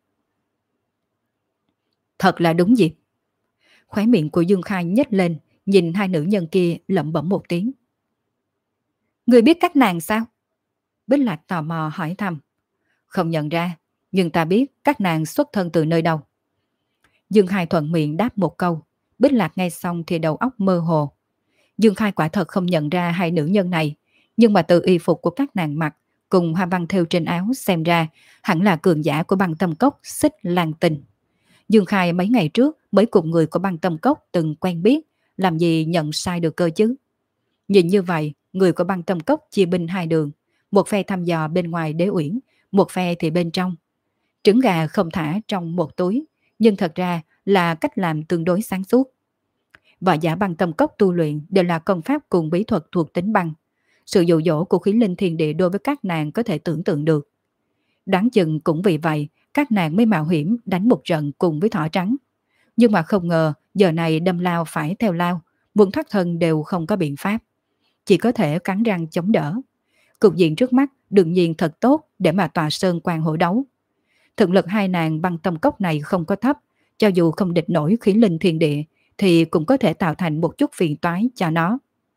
Thật là đúng dịp. Khóe miệng của Dương Khai nhếch lên, nhìn hai nữ nhân kia lẩm bẩm một tiếng. Người biết các nàng sao? Bích Lạc tò mò hỏi thăm. Không nhận ra, nhưng ta biết các nàng xuất thân từ nơi đâu. Dương Khai thuận miệng đáp một câu. Bích Lạc nghe xong thì đầu óc mơ hồ. Dương Khai quả thật không nhận ra hai nữ nhân này, nhưng mà từ y phục của các nàng mặc cùng hoa văn thêu trên áo xem ra hẳn là cường giả của băng tâm cốc Xích Lan Tình. Dương Khai mấy ngày trước mới cùng người của băng tâm cốc từng quen biết, làm gì nhận sai được cơ chứ. Nhìn như vậy, người của băng tâm cốc chia binh hai đường, một phe thăm dò bên ngoài đế uyển, một phe thì bên trong. Trứng gà không thả trong một túi, nhưng thật ra là cách làm tương đối sáng suốt. Võ giả băng tâm cốc tu luyện đều là công pháp cùng bí thuật thuộc tính băng. Sự dụ dỗ của khí linh thiên địa đối với các nàng có thể tưởng tượng được. Đáng chừng cũng vì vậy, các nàng mới mạo hiểm đánh một trận cùng với thỏ trắng. Nhưng mà không ngờ giờ này đâm lao phải theo lao, muốn thoát thân đều không có biện pháp. Chỉ có thể cắn răng chống đỡ. Cục diện trước mắt đương nhiên thật tốt để mà tòa sơn quan hổ đấu. Thực lực hai nàng băng tâm cốc này không có thấp, cho dù không địch nổi khí linh thiên địa thì cũng có thể tạo thành một chút phiền toái cho nó.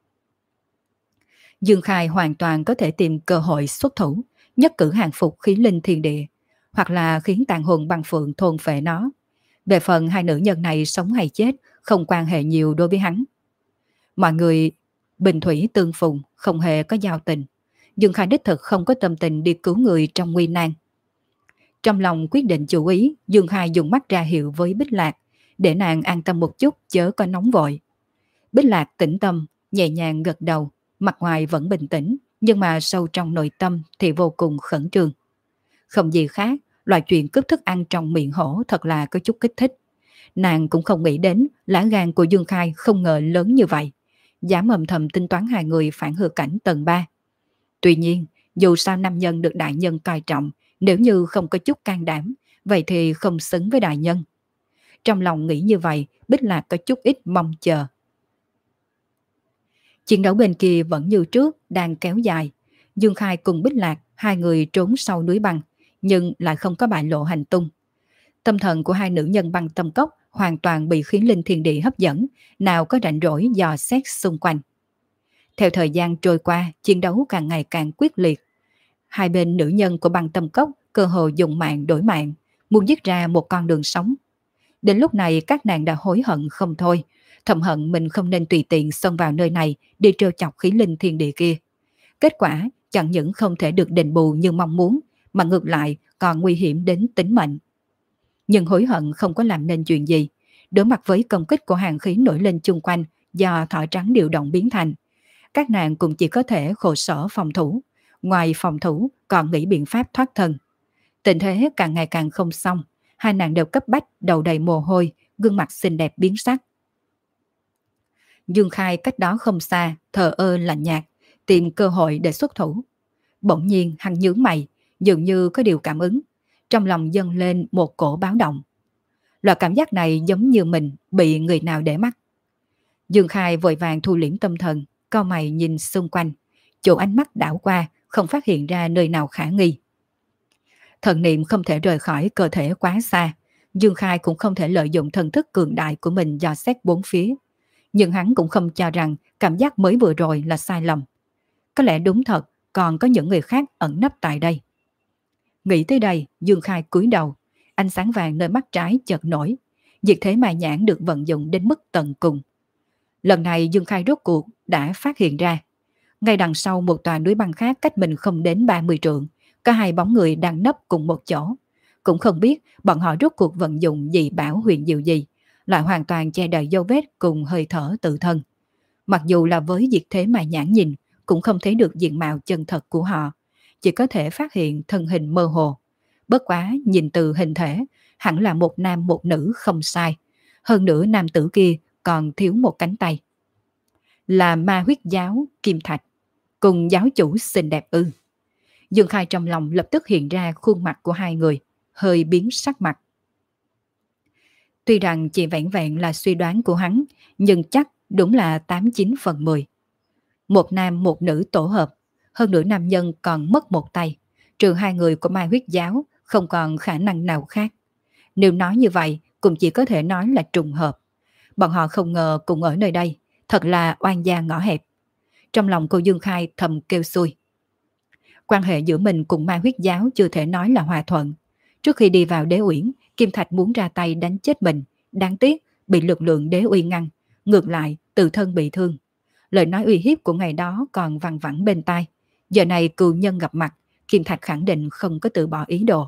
Dương Khai hoàn toàn có thể tìm cơ hội xuất thủ, nhất cử hàng phục khí linh thiên địa, hoặc là khiến tàn hồn băng phượng thôn phệ nó. Về phần hai nữ nhân này sống hay chết không quan hệ nhiều đối với hắn. Mọi người bình thủy tương phùng, không hề có giao tình. Dương Khai đích thực không có tâm tình đi cứu người trong nguy nan. Trong lòng quyết định chủ ý, Dương Khai dùng mắt ra hiệu với Bích Lạc, để nàng an tâm một chút chớ có nóng vội. Bích Lạc tĩnh tâm, nhẹ nhàng gật đầu, mặt ngoài vẫn bình tĩnh, nhưng mà sâu trong nội tâm thì vô cùng khẩn trương. Không gì khác, loại chuyện cướp thức ăn trong miệng hổ thật là có chút kích thích. Nàng cũng không nghĩ đến lá gan của Dương Khai không ngờ lớn như vậy, dám âm thầm tính toán hai người phản hư cảnh tầng 3. Tuy nhiên, dù sao nam nhân được đại nhân coi trọng, nếu như không có chút can đảm, vậy thì không xứng với đại nhân. Trong lòng nghĩ như vậy, Bích Lạc có chút ít mong chờ. Chiến đấu bên kia vẫn như trước, đang kéo dài. Dương Khai cùng Bích Lạc, hai người trốn sau núi băng, nhưng lại không có bại lộ hành tung. Tâm thần của hai nữ nhân băng tâm cốc hoàn toàn bị khí linh thiên địa hấp dẫn, nào có rảnh rỗi dò xét xung quanh. Theo thời gian trôi qua, chiến đấu càng ngày càng quyết liệt. Hai bên nữ nhân của băng tâm cốc cơ hồ dùng mạng đổi mạng, muốn giết ra một con đường sống. Đến lúc này các nàng đã hối hận không thôi, thầm hận mình không nên tùy tiện xông vào nơi này để trêu chọc khí linh thiên địa kia. Kết quả chẳng những không thể được đền bù như mong muốn, mà ngược lại còn nguy hiểm đến tính mệnh. Nhưng hối hận không có làm nên chuyện gì. Đối mặt với công kích của hàng khí nổi lên chung quanh do thỏ trắng điều động biến thành, các nàng cũng chỉ có thể khổ sở phòng thủ, ngoài phòng thủ còn nghĩ biện pháp thoát thân. Tình thế càng ngày càng không xong, hai nàng đều cấp bách, đầu đầy mồ hôi, gương mặt xinh đẹp biến sắc. Dương Khai cách đó không xa, thờ ơ lạnh nhạt, tìm cơ hội để xuất thủ. Bỗng nhiên hắn nhướng mày, dường như có điều cảm ứng, trong lòng dâng lên một cổ báo động. Loại cảm giác này giống như mình bị người nào để mắt. Dương Khai vội vàng thu liễm tâm thần, cau mày nhìn xung quanh, chỗ ánh mắt đảo qua không phát hiện ra nơi nào khả nghi. Thần niệm không thể rời khỏi cơ thể quá xa, Dương Khai cũng không thể lợi dụng thần thức cường đại của mình dò xét bốn phía. Nhưng hắn cũng không cho rằng cảm giác mới vừa rồi là sai lầm. Có lẽ đúng thật, còn có những người khác ẩn nấp tại đây. Nghĩ tới đây, Dương Khai cúi đầu, ánh sáng vàng nơi mắt trái chợt nổi. Diệt thế ma nhãn được vận dụng đến mức tận cùng. Lần này Dương Khai rốt cuộc đã phát hiện ra. Ngay đằng sau một tòa núi băng khác cách mình không đến 30 trượng, có hai bóng người đang nấp cùng một chỗ. Cũng không biết bọn họ rốt cuộc vận dụng dị bảo huyền diệu gì, lại hoàn toàn che đậy dấu vết cùng hơi thở tự thân. Mặc dù là với diệt thế mà nhãn nhìn, cũng không thấy được diện mạo chân thật của họ, chỉ có thể phát hiện thân hình mơ hồ. Bất quá nhìn từ hình thể, hẳn là một nam một nữ không sai. Hơn nữa nam tử kia còn thiếu một cánh tay. Là ma huyết giáo Kim Thạch, cùng giáo chủ xinh đẹp ư. Dương Khai trong lòng lập tức hiện ra khuôn mặt của hai người, hơi biến sắc mặt. Tuy rằng chỉ vẹn vẹn là suy đoán của hắn, nhưng chắc đúng là 89/10. Một nam một nữ tổ hợp, hơn nữa nam nhân còn mất một tay, trừ hai người của ma huyết giáo, không còn khả năng nào khác. Nếu nói như vậy, cũng chỉ có thể nói là trùng hợp. Bọn họ không ngờ cùng ở nơi đây, thật là oan gia ngõ hẹp. Trong lòng cô Dương Khai thầm kêu xui. Quan hệ giữa mình cùng ma huyết giáo chưa thể nói là hòa thuận. Trước khi đi vào đế uyển, Kim Thạch muốn ra tay đánh chết mình, đáng tiếc bị lực lượng đế uy ngăn, ngược lại tự thân bị thương. Lời nói uy hiếp của ngày đó còn văng vẳng bên tai. Giờ này cừu nhân gặp mặt, Kim Thạch khẳng định không có từ bỏ ý đồ.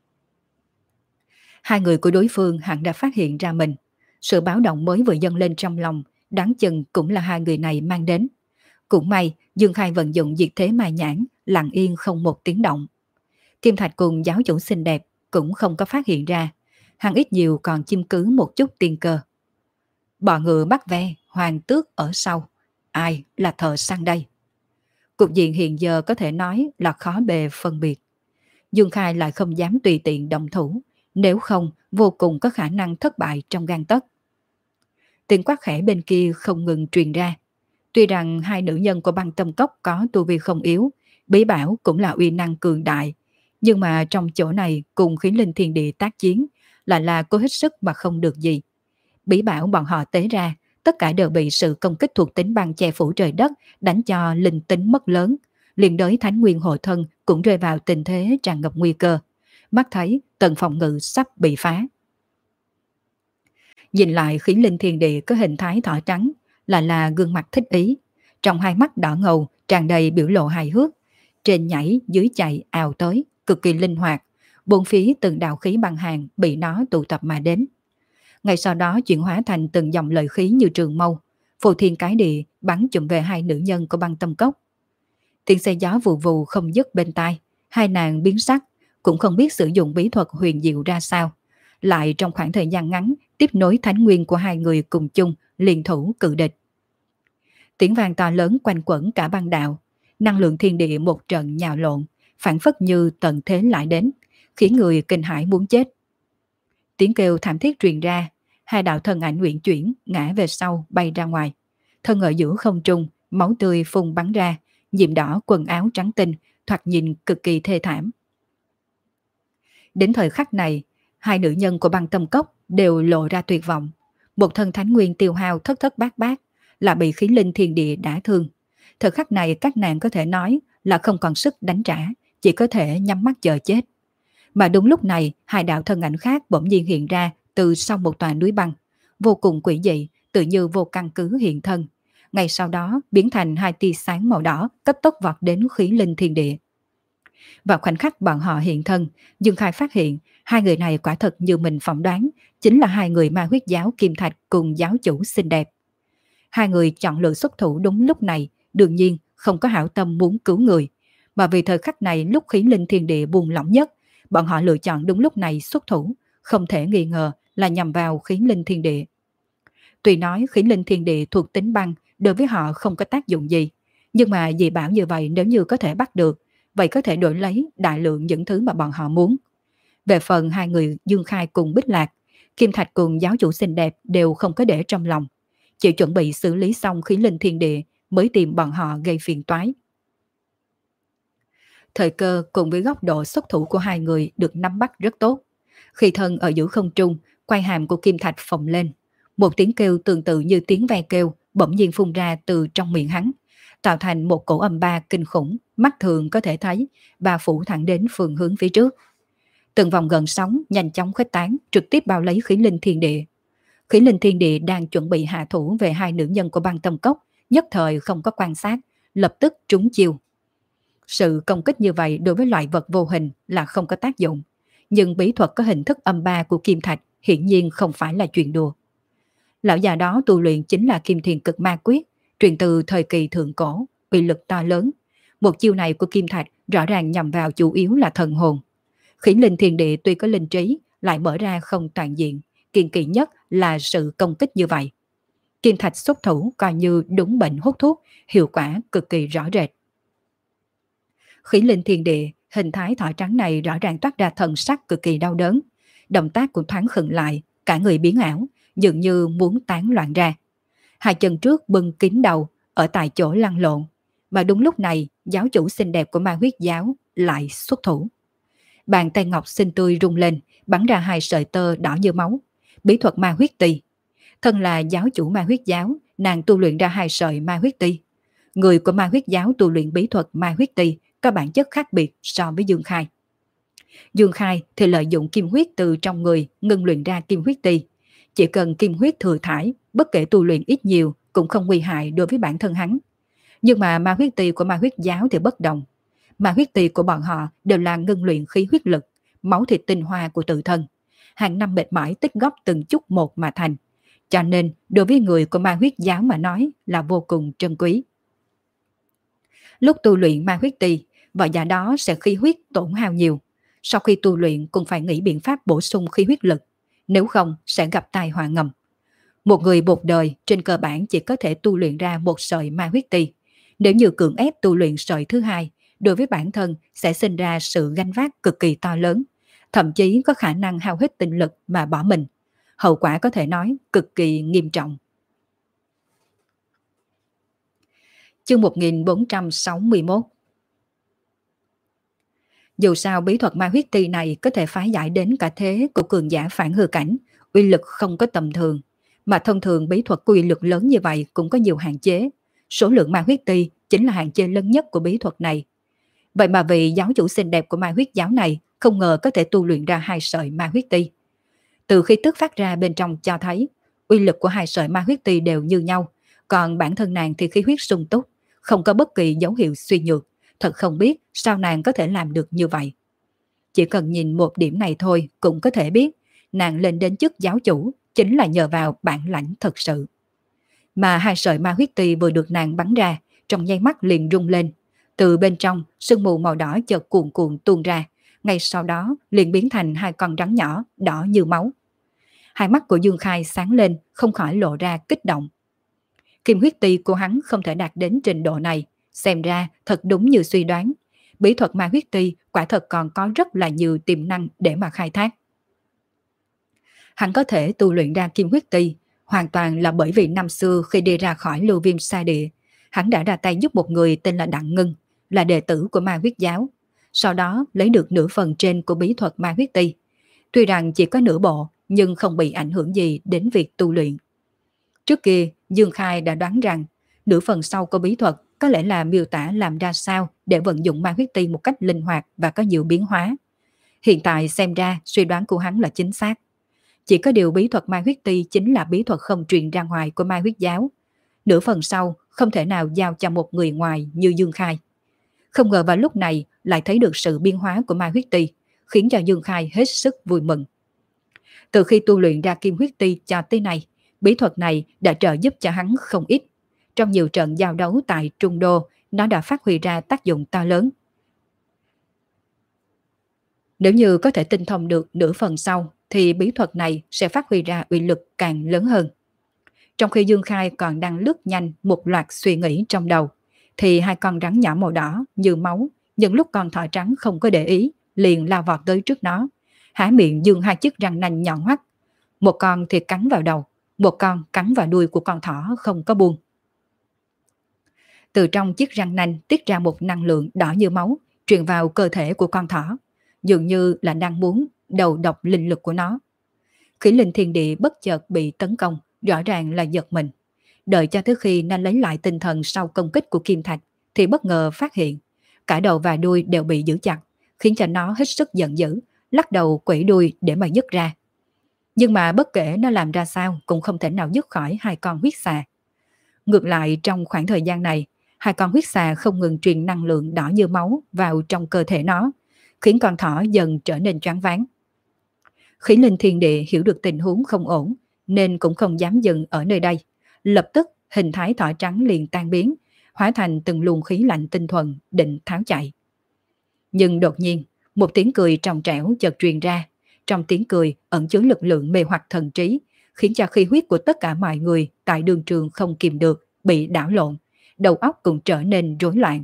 Hai người của đối phương hẳn đã phát hiện ra mình. Sự báo động mới vừa dâng lên trong lòng, đáng chừng cũng là hai người này mang đến. Cũng may, Dương Khai vận dụng diệt thế ma nhãn, lặng yên không một tiếng động. Kim Thạch cùng giáo chủ xinh đẹp cũng không có phát hiện ra, hắn ít nhiều còn chiêm cứ một chút tiên cơ. Bò ngựa bắt ve, hoàng tước ở sau, ai là thợ săn đây? Cục diện hiện giờ có thể nói là khó bề phân biệt. Dương Khai lại không dám tùy tiện động thủ, nếu không vô cùng có khả năng thất bại trong gang tấc. Tiếng quát khẽ bên kia không ngừng truyền ra. Tuy rằng hai nữ nhân của băng tâm cốc có tu vi không yếu, bí bảo cũng là uy năng cường đại, nhưng mà trong chỗ này cùng khí linh thiên địa tác chiến lại là cố hết sức mà không được gì. Bí bảo bọn họ tế ra, tất cả đều bị sự công kích thuộc tính băng che phủ trời đất, đánh cho linh tính mất lớn. Liền đới Thánh Nguyên hộ thân cũng rơi vào tình thế tràn ngập nguy cơ. Mắt thấy tầng phòng ngự sắp bị phá. Nhìn lại khí linh thiên địa có hình thái thỏ trắng, là gương mặt thích ý. Trong hai mắt đỏ ngầu tràn đầy biểu lộ hài hước. Trên nhảy dưới chạy ào tới, cực kỳ linh hoạt. Bốn phía từng đạo khí băng hàng bị nó tụ tập mà đến. Ngay sau đó chuyển hóa thành từng dòng lợi khí như trường mâu, phù thiên cái địa bắn chụm về hai nữ nhân của băng tâm cốc. Tiếng xe gió vù vù không dứt bên tai, hai nàng biến sắc, cũng không biết sử dụng bí thuật huyền diệu ra sao. Lại trong khoảng thời gian ngắn tiếp nối thánh nguyên của hai người cùng chung liên thủ cự địch. Tiếng vang to lớn quanh quẩn cả băng đạo, năng lượng thiên địa một trận nhào lộn, phản phất như tận thế lại đến, khiến người kinh hãi muốn chết. Tiếng kêu thảm thiết truyền ra, hai đạo thân ảnh uyển chuyển ngã về sau bay ra ngoài. Thân ở giữa không trung, máu tươi phun bắn ra, nhuộm đỏ quần áo trắng tinh, thoạt nhìn cực kỳ thê thảm. Đến thời khắc này, hai nữ nhân của băng tâm cốc đều lộ ra tuyệt vọng. Một thân thánh nguyên tiêu hao thất thất bát bát, là bị khí linh thiên địa đả thương. Thời khắc này các nàng có thể nói là không còn sức đánh trả, chỉ có thể nhắm mắt chờ chết. Mà đúng lúc này, hai đạo thân ảnh khác bỗng nhiên hiện ra từ sau một tòa núi băng, vô cùng quỷ dị, tự như vô căn cứ hiện thân. Ngay sau đó biến thành hai tia sáng màu đỏ cấp tốc vọt đến khí linh thiên địa. Vào khoảnh khắc bọn họ hiện thân, Dương Khai phát hiện hai người này quả thật như mình phỏng đoán, chính là hai người ma huyết giáo Kim Thạch cùng giáo chủ xinh đẹp. Hai người chọn lựa xuất thủ đúng lúc này, đương nhiên không có hảo tâm muốn cứu người, mà vì thời khắc này lúc khí linh thiên địa buông lỏng nhất, bọn họ lựa chọn đúng lúc này xuất thủ, không thể nghi ngờ là nhằm vào khí linh thiên địa. Tuy nói khí linh thiên địa thuộc tính băng đối với họ không có tác dụng gì, nhưng mà dị bảo như vậy nếu như có thể bắt được, vậy có thể đổi lấy đại lượng những thứ mà bọn họ muốn. Về phần hai người Dương Khai cùng Bích Lạc, Kim Thạch cùng giáo chủ xinh đẹp đều không có để trong lòng, chỉ chuẩn bị xử lý xong khí linh thiên địa mới tìm bọn họ gây phiền toái. Thời cơ cùng với góc độ xuất thủ của hai người được nắm bắt rất tốt. Khi thân ở giữa không trung, quai hàm của Kim Thạch phồng lên. Một tiếng kêu tương tự như tiếng ve kêu bỗng nhiên phun ra từ trong miệng hắn, tạo thành một cổ âm ba kinh khủng, mắt thường có thể thấy, và phủ thẳng đến phương hướng phía trước. Từng vòng gần sóng nhanh chóng khuếch tán, trực tiếp bao lấy khí linh thiên địa. Khí linh thiên địa đang chuẩn bị hạ thủ về hai nữ nhân của băng tâm cốc, nhất thời không có quan sát, lập tức trúng chiêu. Sự công kích như vậy đối với loại vật vô hình là không có tác dụng, nhưng bí thuật có hình thức âm ba của Kim Thạch hiển nhiên không phải là chuyện đùa. Lão già đó tu luyện chính là Kim Thiền Cực Ma Quyết, truyền từ thời kỳ thượng cổ, uy lực to lớn. Một chiêu này của Kim Thạch rõ ràng nhằm vào chủ yếu là thần hồn. Khí linh thiên địa tuy có linh trí, lại mở ra không toàn diện, kiên kỵ nhất là sự công kích như vậy. Kim Thạch xuất thủ coi như đúng bệnh hút thuốc, hiệu quả cực kỳ rõ rệt. Khí linh thiên địa, hình thái thỏ trắng này rõ ràng toát ra thần sắc cực kỳ đau đớn. Động tác cũng thoáng khựng lại, cả người biến ảo, dường như muốn tán loạn ra. Hai chân trước bưng kín đầu, ở tại chỗ lăn lộn. Mà đúng lúc này, giáo chủ xinh đẹp của ma huyết giáo lại xuất thủ. Bàn tay ngọc xinh tươi rung lên, bắn ra hai sợi tơ đỏ như máu. Bí thuật ma huyết tỳ. Thân là giáo chủ ma huyết giáo, nàng tu luyện ra hai sợi ma huyết tỳ. Người của ma huyết giáo tu luyện bí thuật ma huyết tỳ có bản chất khác biệt so với Dương Khai. Dương Khai thì lợi dụng kim huyết từ trong người ngưng luyện ra kim huyết tỳ. Chỉ cần kim huyết thừa thải, bất kể tu luyện ít nhiều cũng không nguy hại đối với bản thân hắn. Nhưng mà ma huyết tỳ của ma huyết giáo thì bất đồng. Ma huyết tỳ của bọn họ đều là ngưng luyện khí huyết lực, máu thịt tinh hoa của tự thân. Hàng năm mệt mỏi tích góp từng chút một mà thành. Cho nên đối với người của ma huyết giáo mà nói là vô cùng trân quý. Lúc tu luyện ma huyết tỳ, võ giả đó sẽ khí huyết tổn hao nhiều. Sau khi tu luyện cũng phải nghĩ biện pháp bổ sung khí huyết lực, nếu không sẽ gặp tai họa ngầm. Một người một đời trên cơ bản chỉ có thể tu luyện ra một sợi ma huyết tỳ. Nếu như cưỡng ép tu luyện sợi thứ hai, đối với bản thân sẽ sinh ra sự gánh vác cực kỳ to lớn, thậm chí có khả năng hao hết tinh lực mà bỏ mình. Hậu quả có thể nói cực kỳ nghiêm trọng. Chương 1461. Dù sao bí thuật ma huyết tỳ này có thể phá giải đến cả thế của cường giả phản hư cảnh, uy lực không có tầm thường. Mà thông thường bí thuật có uy lực lớn như vậy cũng có nhiều hạn chế. Số lượng ma huyết tỳ chính là hạn chế lớn nhất của bí thuật này. Vậy mà vị giáo chủ xinh đẹp của ma huyết giáo này không ngờ có thể tu luyện ra hai sợi ma huyết tỳ. Từ khi tức phát ra bên trong cho thấy, uy lực của hai sợi ma huyết tỳ đều như nhau, còn bản thân nàng thì khí huyết sung túc, không có bất kỳ dấu hiệu suy nhược. Thật không biết sao nàng có thể làm được như vậy. Chỉ cần nhìn một điểm này thôi cũng có thể biết nàng lên đến chức giáo chủ chính là nhờ vào bản lãnh thật sự. Mà hai sợi ma huyết tỳ vừa được nàng bắn ra, trong nháy mắt liền rung lên. Từ bên trong, sương mù màu đỏ chợt cuồn cuộn tuôn ra, ngay sau đó liền biến thành hai con rắn nhỏ đỏ như máu. Hai mắt của Dương Khai sáng lên, không khỏi lộ ra kích động. Kim huyết tỳ của hắn không thể đạt đến trình độ này, xem ra thật đúng như suy đoán. Bí thuật ma huyết tỳ quả thật còn có rất là nhiều tiềm năng để mà khai thác. Hắn có thể tu luyện ra kim huyết tỳ hoàn toàn là bởi vì năm xưa khi đi ra khỏi Lưu Viêm Sa Địa, hắn đã ra tay giúp một người tên là Đặng Ngân, là đệ tử của ma huyết giáo. Sau đó lấy được nửa phần trên của bí thuật ma huyết tỳ. Tuy rằng chỉ có nửa bộ, nhưng không bị ảnh hưởng gì đến việc tu luyện. Trước kia, Dương Khai đã đoán rằng nửa phần sau của bí thuật có lẽ là miêu tả làm ra sao để vận dụng ma huyết tỳ một cách linh hoạt và có nhiều biến hóa. Hiện tại xem ra suy đoán của hắn là chính xác. Chỉ có điều bí thuật ma huyết tỳ chính là bí thuật không truyền ra ngoài của ma huyết giáo. Nửa phần sau không thể nào giao cho một người ngoài như Dương Khai. Không ngờ vào lúc này lại thấy được sự biến hóa của ma huyết tỳ, khiến cho Dương Khai hết sức vui mừng. Từ khi tu luyện ra kim huyết tỳ cho tới nay, bí thuật này đã trợ giúp cho hắn không ít. trong nhiều trận giao đấu tại Trung Đô, nó đã phát huy ra tác dụng to lớn. Nếu như có thể tinh thông được nửa phần sau, thì bí thuật này sẽ phát huy ra uy lực càng lớn hơn. Trong khi Dương Khai còn đang lướt nhanh một loạt suy nghĩ trong đầu, thì hai con rắn nhỏ màu đỏ như máu, những lúc con thỏ trắng không có để ý, liền lao vọt tới trước nó, há miệng dương hai chiếc răng nanh nhọn hoắt. Một con thì cắn vào đầu, một con cắn vào đuôi của con thỏ không có buông. Từ trong chiếc răng nanh tiết ra một năng lượng đỏ như máu, truyền vào cơ thể của con thỏ, dường như là đang muốn đầu độc linh lực của nó. Khí linh thiên địa bất chợt bị tấn công, rõ ràng là giật mình. Đợi cho tới khi nó lấy lại tinh thần sau công kích của Kim Thạch, thì bất ngờ phát hiện cả đầu và đuôi đều bị giữ chặt, khiến cho nó hết sức giận dữ, lắc đầu quẩy đuôi để mà dứt ra. Nhưng mà bất kể nó làm ra sao cũng không thể nào dứt khỏi hai con huyết xà. Ngược lại, trong khoảng thời gian này, hai con huyết xà không ngừng truyền năng lượng đỏ như máu vào trong cơ thể nó, khiến con thỏ dần trở nên choáng váng. Khí linh thiên địa hiểu được tình huống không ổn, nên cũng không dám dừng ở nơi đây. Lập tức hình thái thỏ trắng liền tan biến, hóa thành từng luồng khí lạnh tinh thuần, định tháo chạy. Nhưng đột nhiên, một tiếng cười trong trẻo chợt truyền ra. Trong tiếng cười ẩn chứa lực lượng mê hoặc thần trí, khiến cho khí huyết của tất cả mọi người tại đường trường không kìm được, bị đảo lộn, đầu óc cũng trở nên rối loạn.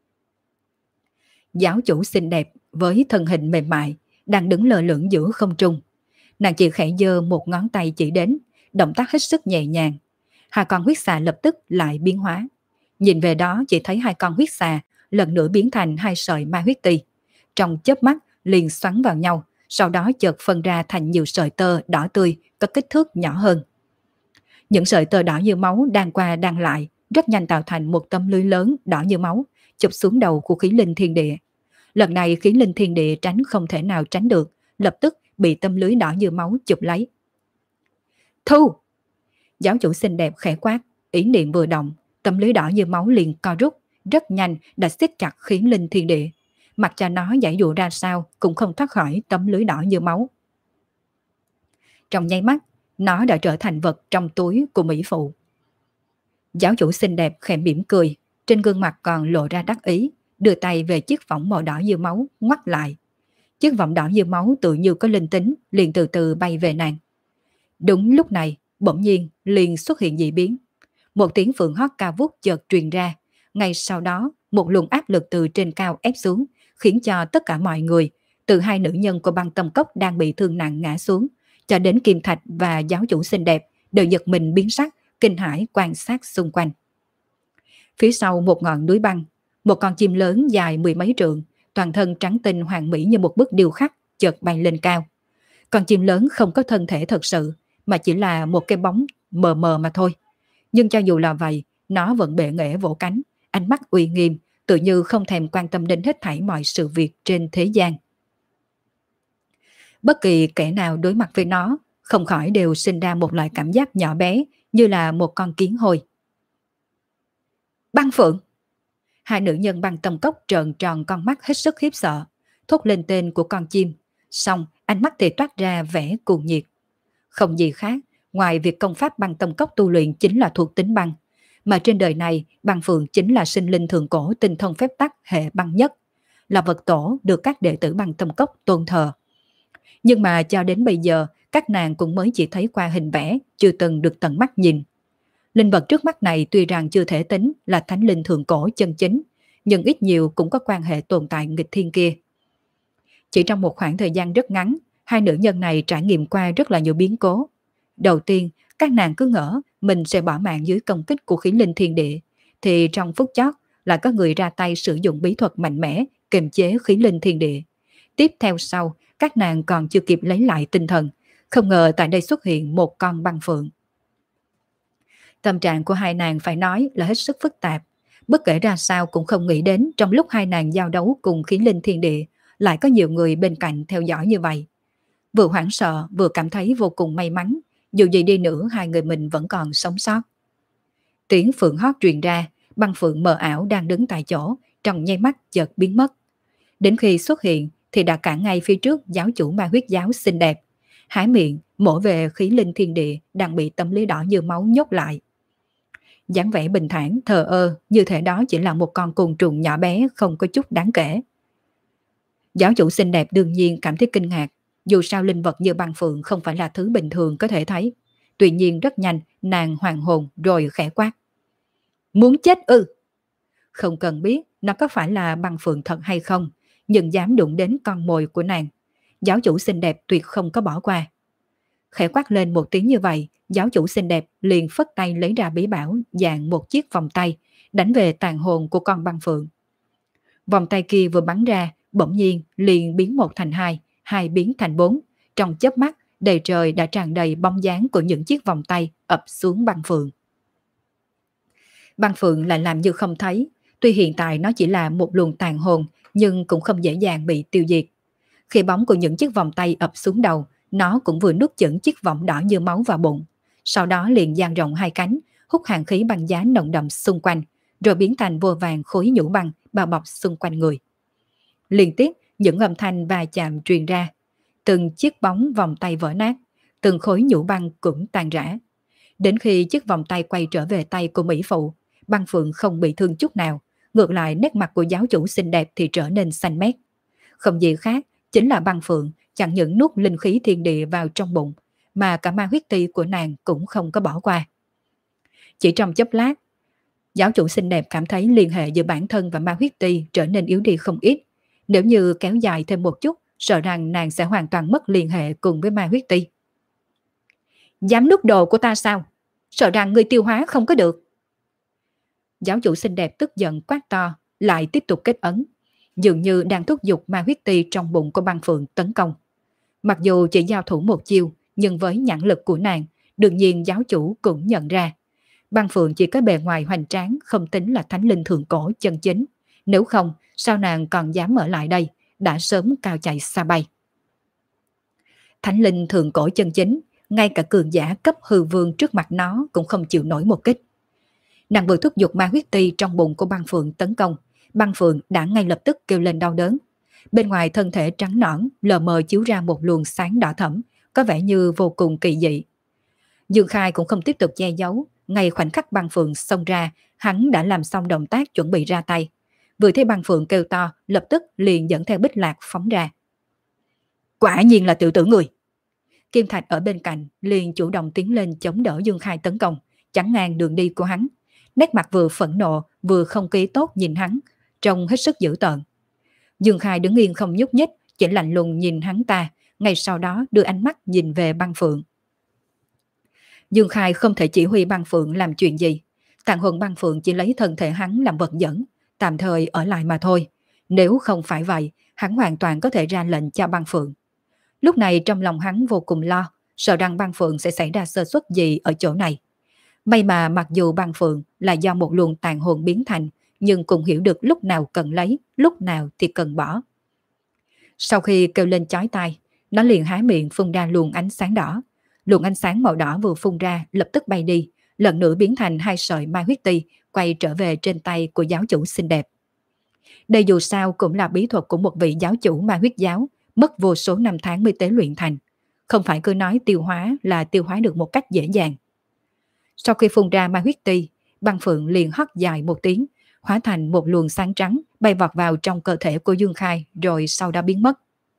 Giáo chủ xinh đẹp với thân hình mềm mại đang đứng lơ lửng giữa không trung. Nàng chỉ khẽ giơ một ngón tay chỉ đến, động tác hết sức nhẹ nhàng. Hai con huyết xà lập tức lại biến hóa. Nhìn về đó chỉ thấy hai con huyết xà lần nữa biến thành hai sợi ma huyết ti. Trong chớp mắt liền xoắn vào nhau, sau đó chợt phân ra thành nhiều sợi tơ đỏ tươi có kích thước nhỏ hơn. Những sợi tơ đỏ như máu đan qua đan lại, rất nhanh tạo thành một tấm lưới lớn đỏ như máu, chụp xuống đầu của khí linh thiên địa. Lần này khí linh thiên địa tránh không thể nào tránh được, lập tức bị tấm lưới đỏ như máu chụp lấy. Thu! Giáo chủ xinh đẹp khẽ quát, ý niệm vừa động, tấm lưới đỏ như máu liền co rút, rất nhanh đã siết chặt khí linh thiên địa. Mặc cho nó giãy dụa ra sao cũng không thoát khỏi tấm lưới đỏ như máu. Trong nháy mắt, nó đã trở thành vật trong túi của mỹ phụ. Giáo chủ xinh đẹp khẽ mỉm cười, trên gương mặt còn lộ ra đắc ý, đưa tay về chiếc võng màu đỏ như máu, ngoắt lại. Chiếc võng đỏ như máu tự như có linh tính, liền từ từ bay về nàng. Đúng lúc này, bỗng nhiên liền xuất hiện dị biến. Một tiếng phượng hót cao vút chợt truyền ra, ngay sau đó một luồng áp lực từ trên cao ép xuống, khiến cho tất cả mọi người, từ hai nữ nhân của băng tâm cốc đang bị thương nặng ngã xuống, cho đến Kim Thạch và giáo chủ xinh đẹp, đều giật mình biến sắc, kinh hãi quan sát xung quanh. Phía sau một ngọn núi băng, một con chim lớn dài mười mấy trượng, toàn thân trắng tinh hoàn mỹ như một bức điêu khắc, chợt bay lên cao. Con chim lớn không có thân thể thật sự, mà chỉ là một cái bóng mờ mờ mà thôi. Nhưng cho dù là vậy, nó vẫn bệ nghệ vỗ cánh, ánh mắt uy nghiêm, tự như không thèm quan tâm đến hết thảy mọi sự việc trên thế gian. Bất kỳ kẻ nào đối mặt với nó, không khỏi đều sinh ra một loại cảm giác nhỏ bé, như là một con kiến hôi. Băng Phượng! Hai nữ nhân băng tâm cốc trợn tròn con mắt hết sức khiếp sợ, thốt lên tên của con chim, xong ánh mắt thì toát ra vẻ cuồng nhiệt. Không gì khác, ngoài việc công pháp băng tâm cốc tu luyện chính là thuộc tính băng, mà trên đời này băng phượng chính là sinh linh thượng cổ tinh thông phép tắc hệ băng nhất, là vật tổ được các đệ tử băng tâm cốc tôn thờ. Nhưng mà cho đến bây giờ, các nàng cũng mới chỉ thấy qua hình vẽ, chưa từng được tận mắt nhìn. Linh vật trước mắt này tuy rằng chưa thể tính là thánh linh thượng cổ chân chính, nhưng ít nhiều cũng có quan hệ tồn tại nghịch thiên kia. Chỉ trong một khoảng thời gian rất ngắn, hai nữ nhân này trải nghiệm qua rất là nhiều biến cố. Đầu tiên, các nàng cứ ngỡ mình sẽ bỏ mạng dưới công kích của khí linh thiên địa, thì trong phút chót lại có người ra tay sử dụng bí thuật mạnh mẽ kiềm chế khí linh thiên địa. Tiếp theo sau, các nàng còn chưa kịp lấy lại tinh thần, không ngờ tại đây xuất hiện một con băng phượng. Tâm trạng của hai nàng phải nói là hết sức phức tạp. Bất kể ra sao cũng không nghĩ đến trong lúc hai nàng giao đấu cùng khí linh thiên địa lại có nhiều người bên cạnh theo dõi như vậy. Vừa hoảng sợ vừa cảm thấy vô cùng may mắn, dù gì đi nữa hai người mình vẫn còn sống sót. Tiếng phượng hót truyền ra, băng phượng mờ ảo đang đứng tại chỗ, trong nháy mắt chợt biến mất. Đến khi xuất hiện thì đã cản ngay phía trước giáo chủ ma huyết giáo xinh đẹp, há miệng mổ về khí linh thiên địa đang bị tấm lưới đỏ như máu nhốt lại. dáng vẻ bình thản, thờ ơ, như thể đó chỉ là một con côn trùng nhỏ bé không có chút đáng kể. Giáo chủ xinh đẹp đương nhiên cảm thấy kinh ngạc, dù sao linh vật như băng phượng không phải là thứ bình thường có thể thấy. Tuy nhiên rất nhanh, nàng hoàn hồn rồi khẽ quát. Muốn chết ư? Không cần biết nó có phải là băng phượng thật hay không, nhưng dám đụng đến con mồi của nàng. Giáo chủ xinh đẹp tuyệt không có bỏ qua. Khẽ quát lên một tiếng như vậy, giáo chủ xinh đẹp liền phất tay lấy ra bí bảo dạng một chiếc vòng tay, đánh về tàn hồn của con băng phượng. Vòng tay kia vừa bắn ra, bỗng nhiên liền biến một thành hai, hai biến thành bốn. Trong chớp mắt, đầy trời đã tràn đầy bóng dáng của những chiếc vòng tay ập xuống băng phượng. Băng phượng lại làm như không thấy, tuy hiện tại nó chỉ là một luồng tàn hồn, nhưng cũng không dễ dàng bị tiêu diệt. Khi bóng của những chiếc vòng tay ập xuống đầu, nó cũng vừa nuốt chửng chiếc vòng đỏ như máu vào bụng. Sau đó liền dang rộng hai cánh, hút hàng khí băng giá nồng đậm xung quanh, rồi biến thành vô vàng khối nhũ băng bao bọc xung quanh người. Liên tiếp những âm thanh va chạm truyền ra, từng chiếc bóng vòng tay vỡ nát, từng khối nhũ băng cũng tan rã. Đến khi chiếc vòng tay quay trở về tay của mỹ phụ, băng phượng không bị thương chút nào, ngược lại nét mặt của giáo chủ xinh đẹp thì trở nên xanh mét. Không gì khác, chính là băng phượng chẳng những nuốt linh khí thiên địa vào trong bụng, mà cả ma huyết ti của nàng cũng không có bỏ qua. Chỉ trong chốc lát, giáo chủ xinh đẹp cảm thấy liên hệ giữa bản thân và ma huyết ti trở nên yếu đi không ít. Nếu như kéo dài thêm một chút, sợ rằng nàng sẽ hoàn toàn mất liên hệ cùng với ma huyết ti. Dám nuốt đồ của ta sao? Sợ rằng người tiêu hóa không có được. Giáo chủ xinh đẹp tức giận quát to, lại tiếp tục kết ấn, dường như đang thúc giục ma huyết ti trong bụng của băng phượng tấn công. Mặc dù chỉ giao thủ một chiêu, nhưng với nhãn lực của nàng, đương nhiên giáo chủ cũng nhận ra. Băng phượng chỉ có bề ngoài hoành tráng, không tính là thánh linh thượng cổ chân chính. Nếu không, sao nàng còn dám ở lại đây, đã sớm cao chạy xa bay. Thánh linh thượng cổ chân chính, ngay cả cường giả cấp hư vương trước mặt nó cũng không chịu nổi một kích. Nàng vừa thúc giục ma huyết ti trong bụng của băng phượng tấn công, băng phượng đã ngay lập tức kêu lên đau đớn. Bên ngoài thân thể trắng nõn lờ mờ chiếu ra một luồng sáng đỏ thẫm, có vẻ như vô cùng kỳ dị. Dương Khai cũng không tiếp tục che giấu, ngay khoảnh khắc băng phượng xông ra, hắn đã làm xong động tác chuẩn bị ra tay. Vừa thấy băng phượng kêu to, lập tức liền dẫn theo Bích Lạc phóng ra. Quả nhiên là tiểu tử người. Kim Thạch ở bên cạnh liền chủ động tiến lên chống đỡ Dương Khai tấn công, chắn ngang đường đi của hắn. Nét mặt vừa phẫn nộ vừa không khí tốt nhìn hắn, trông hết sức dữ tợn. Dương Khai đứng yên không nhúc nhích, chỉ lạnh lùng nhìn hắn ta, ngay sau đó đưa ánh mắt nhìn về băng phượng. Dương Khai không thể chỉ huy băng phượng làm chuyện gì. Tàn hồn băng phượng chỉ lấy thân thể hắn làm vật dẫn, tạm thời ở lại mà thôi. Nếu không phải vậy, hắn hoàn toàn có thể ra lệnh cho băng phượng. Lúc này trong lòng hắn vô cùng lo, sợ rằng băng phượng sẽ xảy ra sơ suất gì ở chỗ này. May mà mặc dù băng phượng là do một luồng tàn hồn biến thành, nhưng cũng hiểu được lúc nào cần lấy, lúc nào thì cần bỏ. Sau khi kêu lên chói tai, nó liền há miệng phun ra luồng ánh sáng đỏ. Luồng ánh sáng màu đỏ vừa phun ra lập tức bay đi, lần nữa biến thành hai sợi ma huyết ti quay trở về trên tay của giáo chủ xinh đẹp. Đây dù sao cũng là bí thuật của một vị giáo chủ ma huyết giáo, mất vô số năm tháng mới tế luyện thành. Không phải cứ nói tiêu hóa là tiêu hóa được một cách dễ dàng. Sau khi phun ra ma huyết ti, băng phượng liền hót dài một tiếng, hóa thành một luồng sáng trắng bay vọt vào trong cơ thể của Dương Khai rồi sau đó biến mất.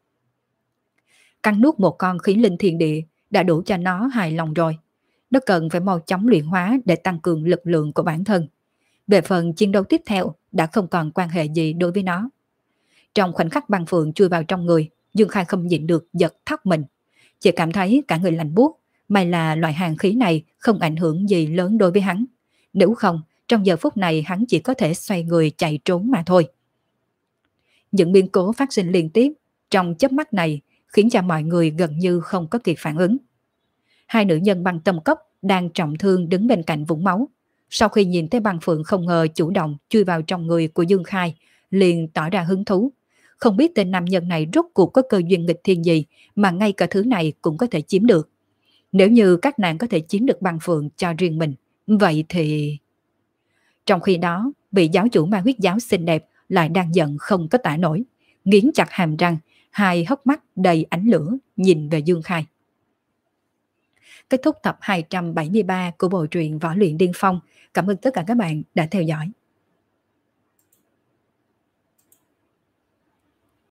Cắn nuốt một con khí linh thiên địa đã đủ cho nó hài lòng rồi. Nó cần phải mau chóng luyện hóa để tăng cường lực lượng của bản thân. Về phần chiến đấu tiếp theo đã không còn quan hệ gì đối với nó. Trong khoảnh khắc băng phượng chui vào trong người, Dương Khai không nhịn được giật thắt mình. Chỉ cảm thấy cả người lạnh buốt, may là loại hàn khí này không ảnh hưởng gì lớn đối với hắn. Nếu không, trong giờ phút này hắn chỉ có thể xoay người chạy trốn mà thôi. Những biến cố phát sinh liên tiếp trong chớp mắt này khiến cho mọi người gần như không có kịp phản ứng. Hai nữ nhân băng tâm cốc đang trọng thương đứng bên cạnh vũng máu. Sau khi nhìn thấy băng phượng không ngờ chủ động chui vào trong người của Dương Khai, liền tỏ ra hứng thú. Không biết tên nam nhân này rốt cuộc có cơ duyên nghịch thiên gì mà ngay cả thứ này cũng có thể chiếm được. Nếu như các nàng có thể chiếm được băng phượng cho riêng mình, vậy thì... Trong khi đó, vị giáo chủ ma huyết giáo xinh đẹp lại đang giận không có tả nổi, nghiến chặt hàm răng, hai hốc mắt đầy ánh lửa nhìn về Dương Khai. Kết thúc tập 273 của bộ truyện Võ Luyện Điên Phong. Cảm ơn tất cả các bạn đã theo dõi.